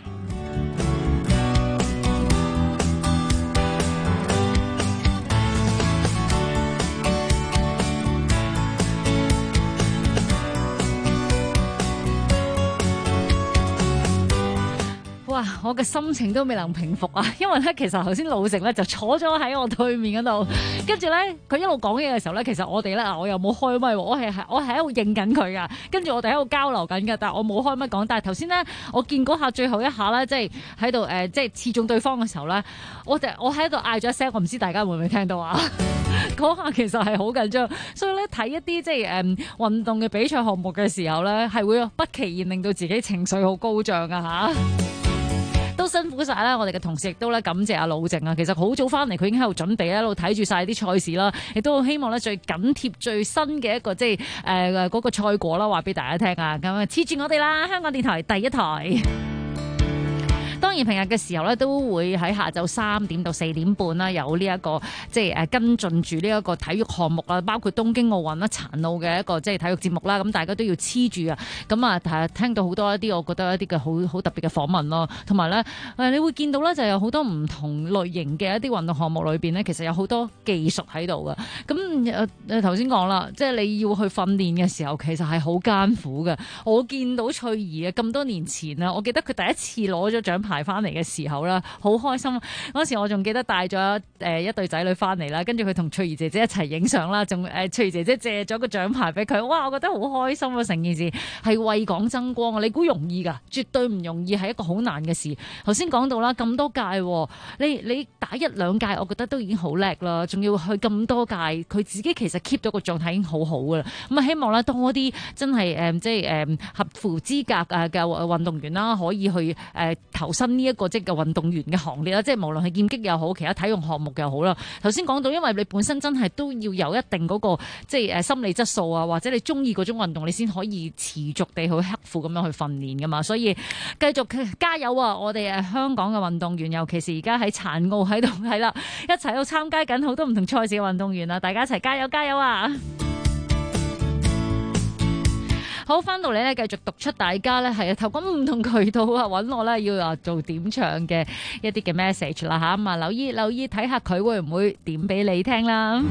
哇！我嘅心情都未能平復啊，因為咧其實頭先老成咧就坐咗喺我對面嗰度，跟住咧佢一路講嘢嘅時候咧，其實我哋咧我又冇開咪，我係喺度應緊佢噶，跟住我哋喺度交流緊嘅，但係我冇開咪講。但係頭先咧我見嗰下最後一下咧，即係喺度即係刺中對方嘅時候咧，我喺度嗌咗一聲，我唔知大家會唔會聽到啊？嗰下其實係好緊張，所以咧睇一啲即係運動嘅比賽項目嘅時候咧，係會不期然令到自己情緒好高漲啊嚇！都辛苦晒啦！我哋嘅同事亦都咧感謝阿老靜啊。其實好早翻嚟，佢已經喺度準備，一路睇住晒啲賽事啦，亦都希望咧最緊貼最新嘅一個即係嗰個賽果啦，話俾大家聽啊！咁啊，黐住我哋啦，香港電台第一台。當然平日嘅時候咧，都會喺下晝3點到4點半啦，有呢一個即係跟進住呢一個體育項目啦，包括東京奧運啦、殘奧嘅一個即係體育節目啦。咁大家都要黐住啊！咁啊，聽到好多一啲我覺得一啲嘅好特別嘅訪問咯，同埋咧你會見到咧就有好多唔同類型嘅一啲運動項目裏邊咧，其實有好多技術喺度㗎。咁頭先講啦，即係你要去訓練嘅時候，其實係好艱苦嘅。我見到翠兒啊，咁多年前啊，我記得佢第一次攞咗獎牌翻嚟嘅時候啦，好開心。嗰時我仲記得帶咗一對仔女翻嚟啦，跟住佢同翠兒姐姐一齊影相啦，仲翠兒姐姐借咗個獎牌俾佢。哇！我覺得好開心啊！成件事係為港爭光啊！你估容易㗎？絕對唔容易，係一個好難嘅事。頭先講到啦，咁多屆，你打1-2屆，我覺得都已經好叻啦。仲要去咁多屆，佢自己其實 keep 到個狀態已經好好㗎啦。咁啊，希望咧多啲真係即係合乎資格嘅運動員啦，可以去投身呢一個即係運動員嘅行列啦，即係無論係劍擊又好，其他體育項目又好啦。頭先講到，因為你本身真係都要有一定嗰個即係心理質素啊，或者你中意嗰種運動，你先可以持續地去刻苦咁樣去訓練噶嘛。所以繼續加油啊！我哋香港嘅運動員，尤其是而家喺殘奧喺度係啦，一齊喺度參加緊好多唔同賽事嘅運動員啊！大家一齊加油加油啊！好，翻到嚟咧，繼續讀出大家咧係透過唔同渠道啊揾我咧，要做點唱嘅一啲嘅 message 啦嚇，咁啊留意睇下佢會唔會點俾你聽啦。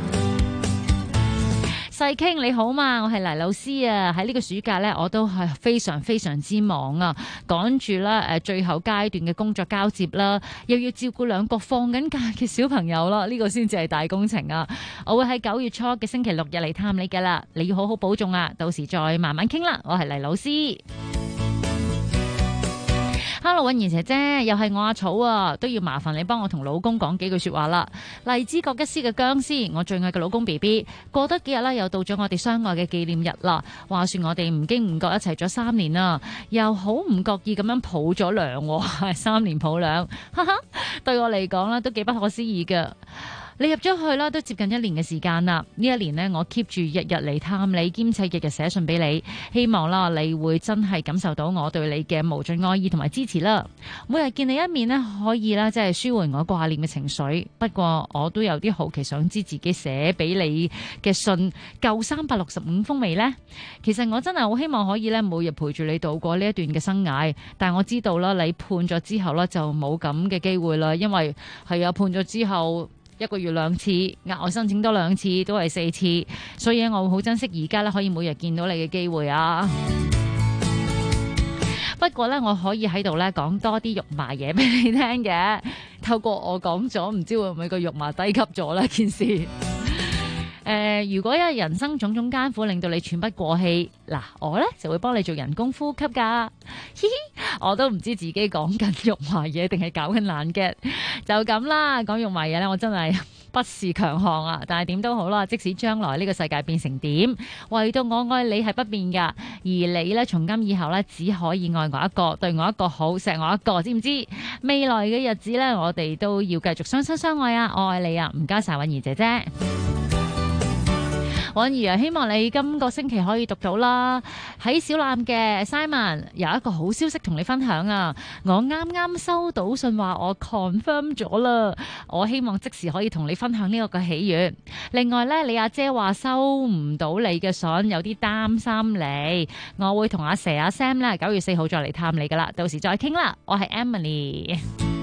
細傾你好嘛，我係黎老師啊。喺呢個暑假呢，我都係非常非常之忙啊，趕住啦最後階段嘅工作交接啦，又要照顧2個放緊假嘅小朋友啦，呢個先至係大工程啊！我會喺9月初嘅星期6日嚟探你噶啦，你要好好保重啊，到時再慢慢傾啦。我係黎老師。Hello， 韻兒姐姐，又係我阿草啊，都要麻煩你幫我同老公講幾句說話啦。荔枝角一絲嘅薑絲，我最愛嘅老公 BB， 過得幾日啦，又到咗我哋相愛嘅紀念日啦。話說我哋唔經唔覺一齊咗3年啦，又好唔覺意咁樣抱咗糧，係3年抱兩，哈哈，對我嚟講咧都幾不可思議㗎。 你入咗去啦，都接近1年嘅時間啦。呢1年呢，我 keep 住日日嚟探你，兼且日日寫信俾你，希望啦你會真係感受到我對你嘅無盡愛意同埋支持啦。每日見你一面呢，可以啦，即係舒緩我掛念嘅情緒。不過我都有啲好奇，想知自己寫俾你嘅信夠365封未呢？其實我真係好希望可以咧，每日陪住你度過呢一段嘅生涯。但係我知道啦，你判咗之後咧就冇咁嘅機會啦，因為係啊，判咗之後1個月2次，額外申請多2次都係4次，所以我會好珍惜而家咧可以每日見到你嘅機會啊。不過咧，我可以喺度咧講多啲肉麻嘢俾你聽嘅。透過我講咗，唔知會唔會個肉麻低級咗呢件事？如果有人生種種艱苦令到你喘不過氣，嗱，我呢就會幫你做人工呼吸㗎。嘻嘻，我都唔知自己講緊肉麻嘢定係搞緊爛嘅，就咁啦。講肉麻嘢呢，我真係不是強項啊。但係點都好啦，即使將來呢個世界變成點，唯獨我愛你係不變㗎。而你呢，從今以後呢，只可以愛我一個，對我一個好，錫我一個，知唔知？未來嘅日子呢，我哋都要繼續相親相愛啊！我愛你啊！唔該晒，允兒姐姐。允兒啊，希望你今個星期可以讀到啦。喺小欖嘅 Simon 有一個好消息同你分享啊！我啱啱收到信話我 confirm 咗啦，我希望即時可以同你分享呢個嘅喜悅。另外呢，你阿姐話收唔到你嘅信，有啲擔心你，我會同阿蛇阿 Sam 呢9月4號再嚟探你噶啦，到時再傾啦。我係 Emily。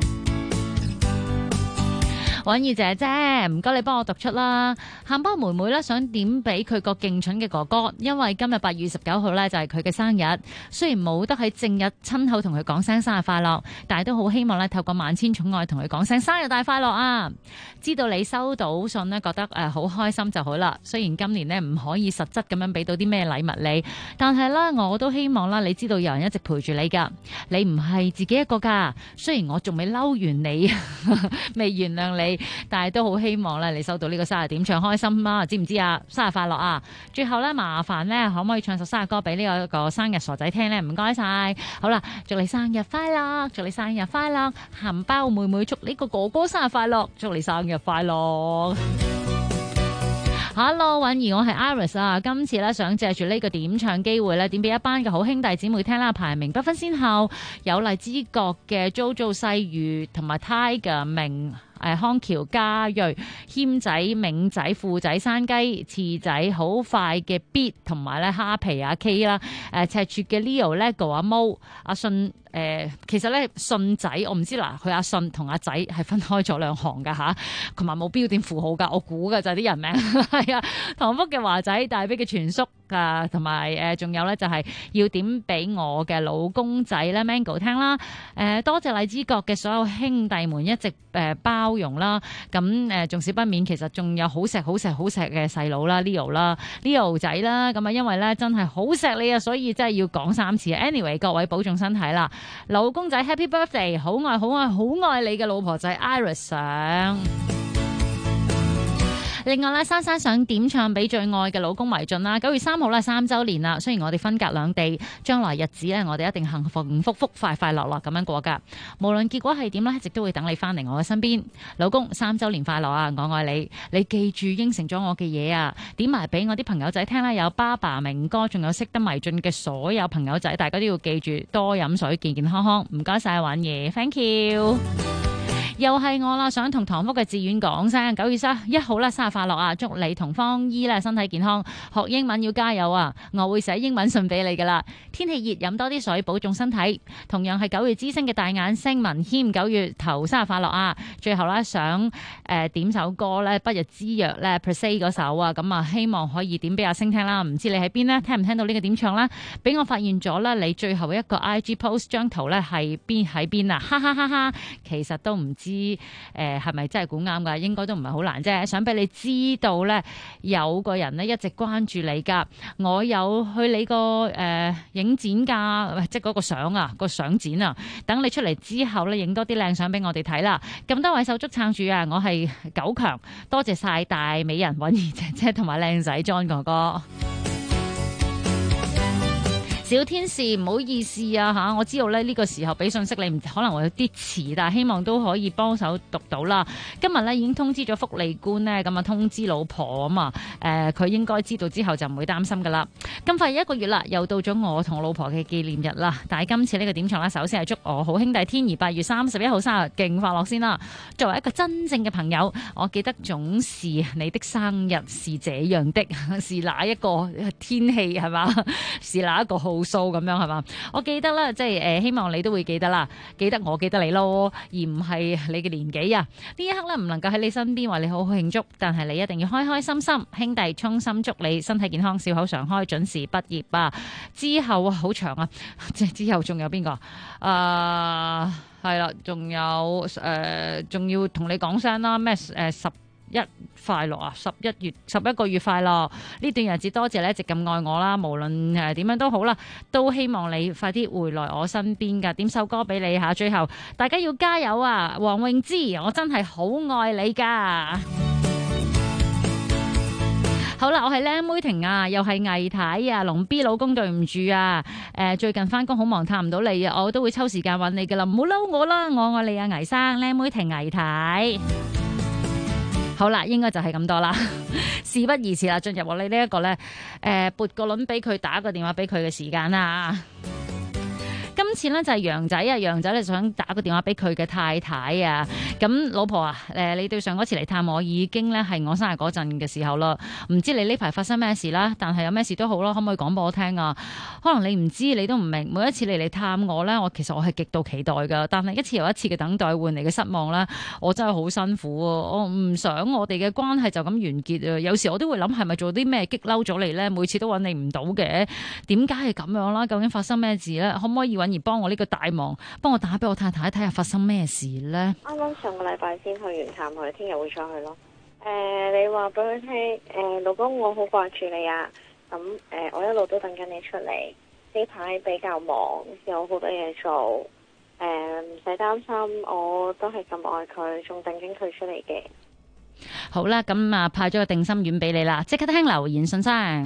允兒姐姐，唔該你幫我讀出啦。喊包妹妹咧想點俾佢個勁蠢嘅哥哥，因為今日8月29號咧就係佢嘅生日。雖然冇得喺正日親口同佢講聲生日快樂，但係都好希望咧透過萬千寵愛同佢講聲生日大快樂啊！知道你收到信呢，覺得好開心就好啦。雖然今年呢唔可以實質咁樣俾到啲咩禮物你，但係咧我都希望啦，你知道有人一直陪住你噶，你唔係自己一個噶。雖然我仲未嬲完你，未原諒你。但係都好希望咧，你收到呢個生日點唱開心啊！知唔知啊？生日快樂啊！最後咧，麻煩咧，可唔可以唱首生日歌俾呢個生日傻仔聽咧？唔該晒。好啦，祝你生日快樂，祝你生日快樂，含包妹妹祝呢個哥哥生日快樂，祝你生日快樂。Hello， 允兒，我係 Iris 啊！今次咧想借住呢個點唱機會咧，點俾一班嘅好兄弟姊妹聽啦。排名不分先後，有荔枝角嘅 JoJo 細魚同埋 Tiger 明。康橋嘉瑞、謙仔、明仔、富仔、山雞、次仔，好快嘅 Beat 同埋咧蝦皮阿 K 啦，赤柱嘅 Leo、Lego 阿毛、阿信。其實咧信仔我唔知嗱，佢阿信同阿仔係分開咗2行噶吓，同埋冇標點符號噶，我估噶就係啲人名係啊。唐福嘅華仔，大飛嘅全叔啊，同埋仲有咧就係要點俾我嘅老公仔咧 Mango 聽啦。多謝荔枝角嘅所有兄弟們一直包容啦。咁仲少不免，其實仲有好錫嘅細佬啦 Leo 仔啦。咁啊因為咧真係好錫你啊，所以真係要講3次。Anyway， 各位保重身體啦。老公仔 Happy Birthday， 好愛你嘅老婆仔 Iris 上。另外咧，珊珊想點唱俾最愛嘅老公迷進啦。9月3號啦，3週年啦。雖然我哋分隔兩地，將來日子咧，我哋一定幸福快樂咁樣過噶。無論結果係點咧，一直都會等你翻嚟我嘅身邊。老公，3週年快樂啊！我愛你，你記住應承咗我嘅嘢啊！點埋俾我啲朋友仔聽啦，有爸爸明哥，仲有識得迷進嘅所有朋友仔，大家都要記住多飲水，健健康康。唔該晒，玩嘢 ，Thank you。又係我啦，想同唐福嘅志遠講聲9月1號啦，生日快樂啊！祝你同方姨咧身體健康，學英文要加油啊！我會寫英文信俾你噶啦。天氣熱，飲多啲水，保重身體。同樣係9月之星嘅大眼星文謙，9月頭生日快樂啊！最後咧想點首歌咧，不日之約咧 per se 嗰首啊，咁啊希望可以點俾阿星聽啦。唔知你喺邊呢？聽唔聽到呢個點唱啦？俾我發現咗啦，你最後一個 IG post 張圖咧係喺邊啊？哈哈哈哈！其實都唔知係咪真係估啱㗎？應該都唔係好難啫。想俾你知道咧，有個人咧一直關注你㗎。我有去你個影展㗎，即係嗰個相啊，個相展啊。等你出嚟之後咧，影多啲靚相俾我哋睇啦。咁多位手足撐住啊！我係9強，多謝晒大美人允兒姐姐同埋靚仔 John 哥哥。 小天使唔好意思啊嚇，我知道咧呢個時候俾信息你唔可能會有啲遲，但係希望都可以幫手讀到啦。今日咧已經通知咗福利官呢，咁啊通知老婆啊嘛，佢應該知道之後就唔會擔心噶啦。咁快1個月啦，又到咗我同老婆嘅紀念日啦。但係今次呢個點唱呢，首先係祝我好兄弟天兒8月31號生日勁快樂先啦。作為一個真正嘅朋友，我記得總是你的生日是這樣的，是哪一個天氣係嘛？是哪一個號數咁樣係嘛？我記得啦，即係希望你都會記得啦，記得我記得你咯，而唔係你嘅年紀啊。呢一刻咧唔能夠喺你身邊為你好好慶祝，但係你一定要開開心心，兄弟衷心祝你身體健康，笑口常開，準時畢業啊！之後好長啊，之後仲有邊個？係啦，仲有仲要同你講聲啦，咩11快樂啊！11個月快樂，呢段日子多謝你一直咁愛我啦，無論點樣都好啦，都希望你快啲回來我身邊噶。點首歌俾你吓，最後大家要加油啊！黃詠芝，我真係好愛你噶。好啦，我係靚妹婷啊，又係魏太啊，龍 B 老公對唔住啊，最近翻工好忙，探唔到你啊，我都會抽時間揾你噶啦，唔好嬲我啦，我愛你啊，魏生，靚妹婷魏太。好啦，應該就係咁多啦。事不宜遲啦，進入我哋呢一個咧，撥個輪俾佢，打個電話俾佢嘅時間啦。今次呢，就係楊仔啊，楊仔咧想打個電話俾佢嘅太太啊。咁老婆啊，你對上嗰次嚟探我已經咧係我生日嗰陣嘅時候啦。唔知你呢排發生咩事啦？但係有咩事都好啦，可唔可以講俾我聽啊？可能你唔知，你都唔明。每一次你嚟探我咧，我係極度期待噶。但係一次又一次嘅等待換嚟嘅失望咧，我真係好辛苦啊！我唔想我哋嘅關係就咁完結啊。有時我都會諗係咪做啲咩激嬲咗你咧？每次都揾你唔到嘅，點解係咁樣啦？究竟發生咩事咧？可唔可以而幫我呢個大忙，幫我打俾我太太睇下發生咩事呢？ 啱啱上個禮拜先去完探佢，聽日會再去咯。你話俾佢聽，老公我好掛住你啊。咁我一路都等緊你出嚟。呢排比較忙，有好多嘢做。唔使擔心，我都係咁愛佢，仲等緊佢出嚟嘅。 好啦，咁啊派咗個定心丸俾你啦，即刻聽留言信箱。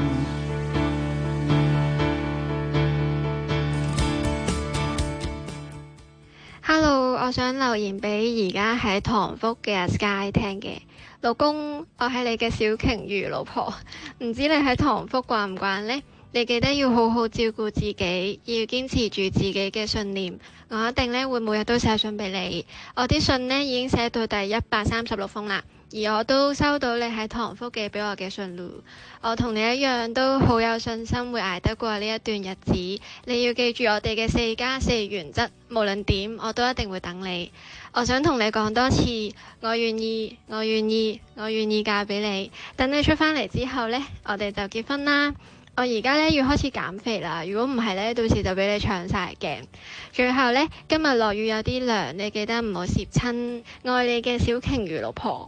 Hello， 我想留言俾而家喺塘福嘅阿 Sky 聽嘅。老公，我係你嘅小鯨魚老婆，唔知你喺塘福慣唔慣呢？你記得要好好照顧自己，要堅持住自己嘅信念。我一定會每日都寫信俾你。我啲信已經寫到第136封啦，而我都收到你喺塘福寄俾我嘅信咯。我同你一樣都好有信心會捱得過呢一段日子。你要記住我哋嘅4+4原則，無論點我都一定會等你。我想同你講多次，我願意，我願意，我願意嫁俾你。等你出返嚟之後呢，我哋就結婚啦。我而家要開始減肥啦，如果唔係呢，到時就俾你搶晒鏡。最後呢，今日落雨有啲涼，你記得唔好攝親。愛你嘅小鯨魚老婆。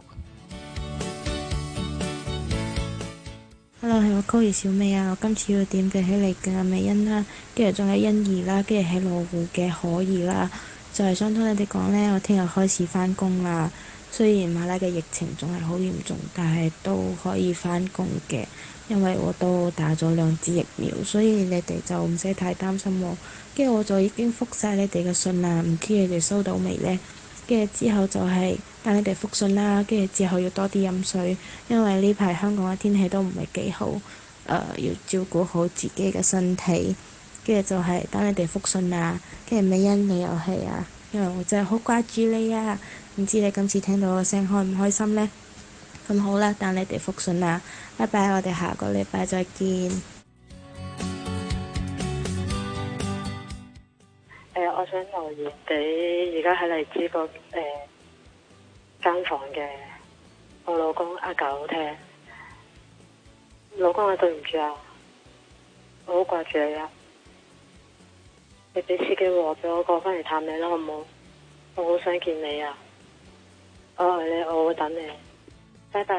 Hello， 係我高兒小美啊！我今次要點嘅起嚟嘅美欣啦，跟住仲有欣怡啦，跟住喺羅湖嘅可兒啦，就係想同你哋講呢，我聽日開始返工啦。雖然馬拉嘅疫情仲係好嚴重，但係都可以返工嘅。因為我都打咗2支疫苗，所以你哋就唔使太擔心我。跟住我就已經覆晒你哋嘅信啦，唔知你哋收到未呢？跟住之後就係等你哋覆信啦，跟住之後要多啲飲水，因為呢排香港嘅天氣都唔係幾好，要照顧好自己嘅身體。跟住就係等你哋覆信啦。跟住美欣你又係啊，因為我真係好掛住你啊！唔知你今次聽到我聲開唔開心呢？咁好啦，等你哋覆信啦，拜拜，我哋下個禮拜再見。 我想留言俾而家喺荔枝個間房嘅我老公阿九聽。老公啊，對唔住啊，我好掛住你啊！你俾次機會我，俾我過返嚟探你啦，好唔好？我好想見你啊！我愛你，我會等你。拜拜。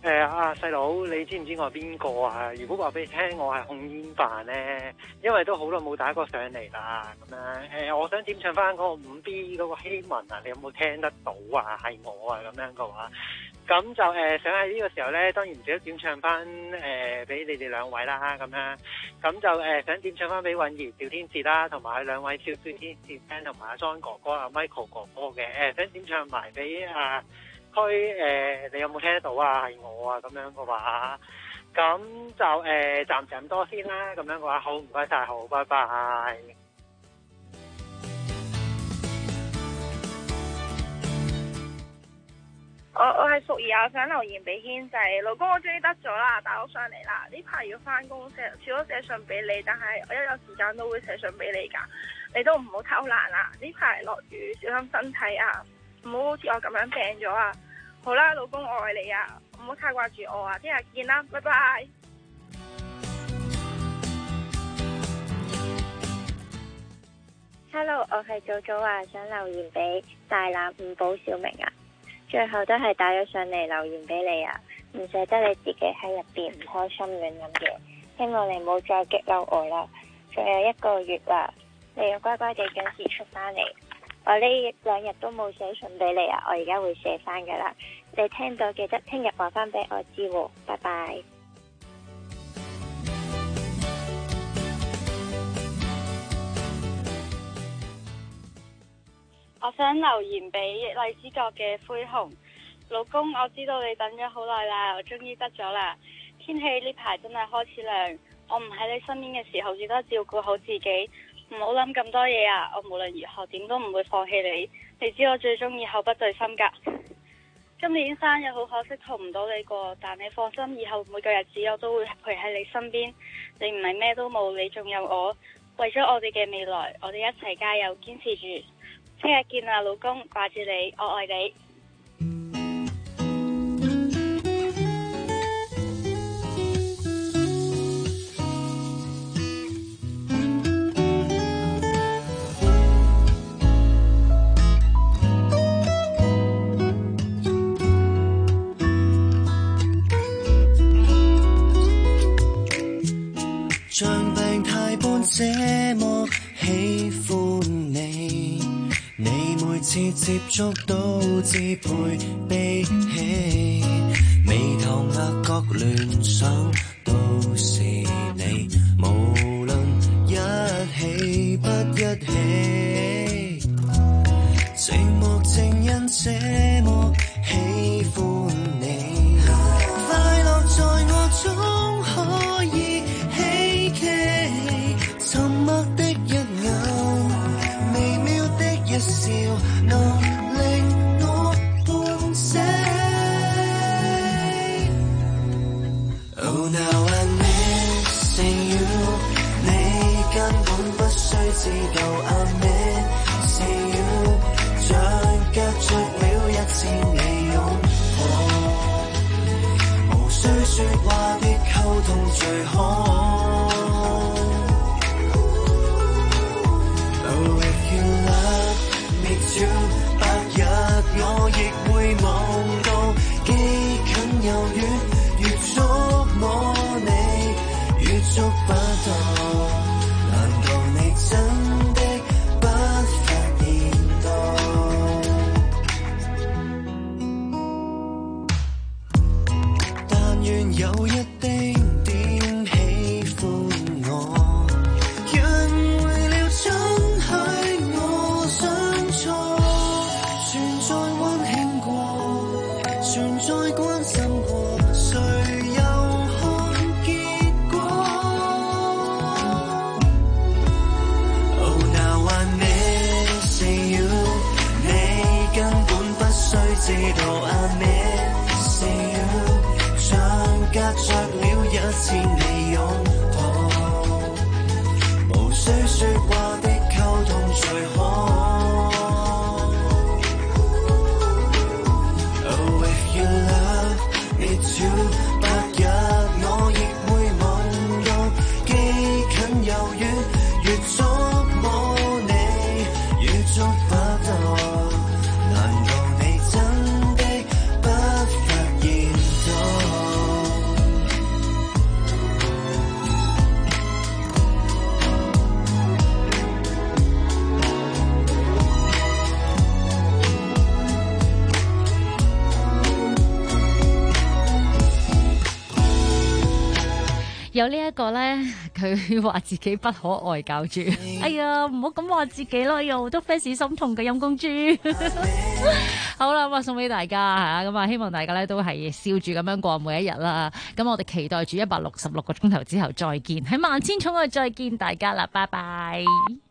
細佬，你知唔知我係邊個啊？如果話俾你聽，我係控煙犯咧，因為都好耐冇打過上嚟啦。咁樣我想點唱翻嗰個5B 嗰個希文啊，你有冇聽得到啊？係我啊，咁樣嘅話，咁就想喺呢個時候咧，當然唔少點唱翻俾你哋兩位啦。咁樣咁就想點唱翻俾允兒、小天使啦，同埋兩位小天使 friend 同埋阿 John 哥哥、阿 Michael 哥哥嘅想點唱埋俾你有冇聽得到啊？係我啊，咁樣嘅話，咁就暫時咁多先啦。咁樣嘅話，好，唔該晒，好，拜拜。 我係淑儀，我想留言俾軒仔老公，我終於得咗啦，打咗上嚟啦。呢排要翻工，少咗寫信俾你，但係我一有時間都會寫信俾你噶。你都唔好偷懶啦，呢排落雨，小心身體啊！唔好好似我咁樣病咗啊！好啦，老公，我愛你啊，唔好太掛住我啊！聽日見啦，拜拜。 Hello， 我係祖祖啊，想留言俾大欖五寶小明啊，最後都係打咗上嚟留言俾你啊，唔捨得你自己喺入邊唔開心亂諗嘢，希望你唔好再激嬲我啦。仲有1個月啦，你要乖乖地準時出翻嚟。我呢2日都冇寫信俾你啊，我而家會寫翻噶啦。你聽到記得聽日話翻俾我知喎，拜拜。 我想留言俾荔枝角嘅灰熊老公，我知道你等咗好耐啦，我終於得咗啦。天氣呢排真係開始涼，我唔喺你身邊嘅時候，記得照顧好自己。唔好諗咁多嘢啊！我無論如何點都唔會放棄你。你知我最中意口不對心噶。今年生日好可惜同唔到你過，但你放心，以後每個日子我都會陪喺你身邊。你唔係咩都冇，你仲有我。為咗我哋嘅未來，我哋一齊加油，堅持住。聽日見啊，老公，掛住你，我愛你。 像病態般這麼喜歡你，你每次接觸都自配悲喜，眉頭額角聯想都是你，無論一起不一起，寂寞正因這麼喜歡你，快樂在我中可以沉默的一眼，微妙的一笑，能令我半醒。Oh now I missing you， 你根本不需知道 I missing you， 像隔着了1000里擁抱，無需說話的溝通最好。白日我亦會望到，既近又遠，越觸摸你，越觸不到。難道你真的不發現到？但願有一丁點喜歡我，讓為了准許我想錯。存在溫馨過，存在關心過，誰又看結果 ？Oh now I missing you， 你根本不需知道 I missing you， 像隔着了1000里擁抱，無需說話的溝通最好。白日我亦會望到，既近又遠，越觸摸你，越觸不到。難道你真的不發現到？ 有呢一個咧，佢話自己不可愛教主，哎呀，唔好咁話自己咯，有好多 fans 心痛嘅陰公豬。好啦，咁啊送俾大家嚇，咁啊希望大家咧都係笑住咁樣過每一日啦。咁我哋期待住166個鐘頭之後再見，喺萬千寵愛再見大家啦，拜拜。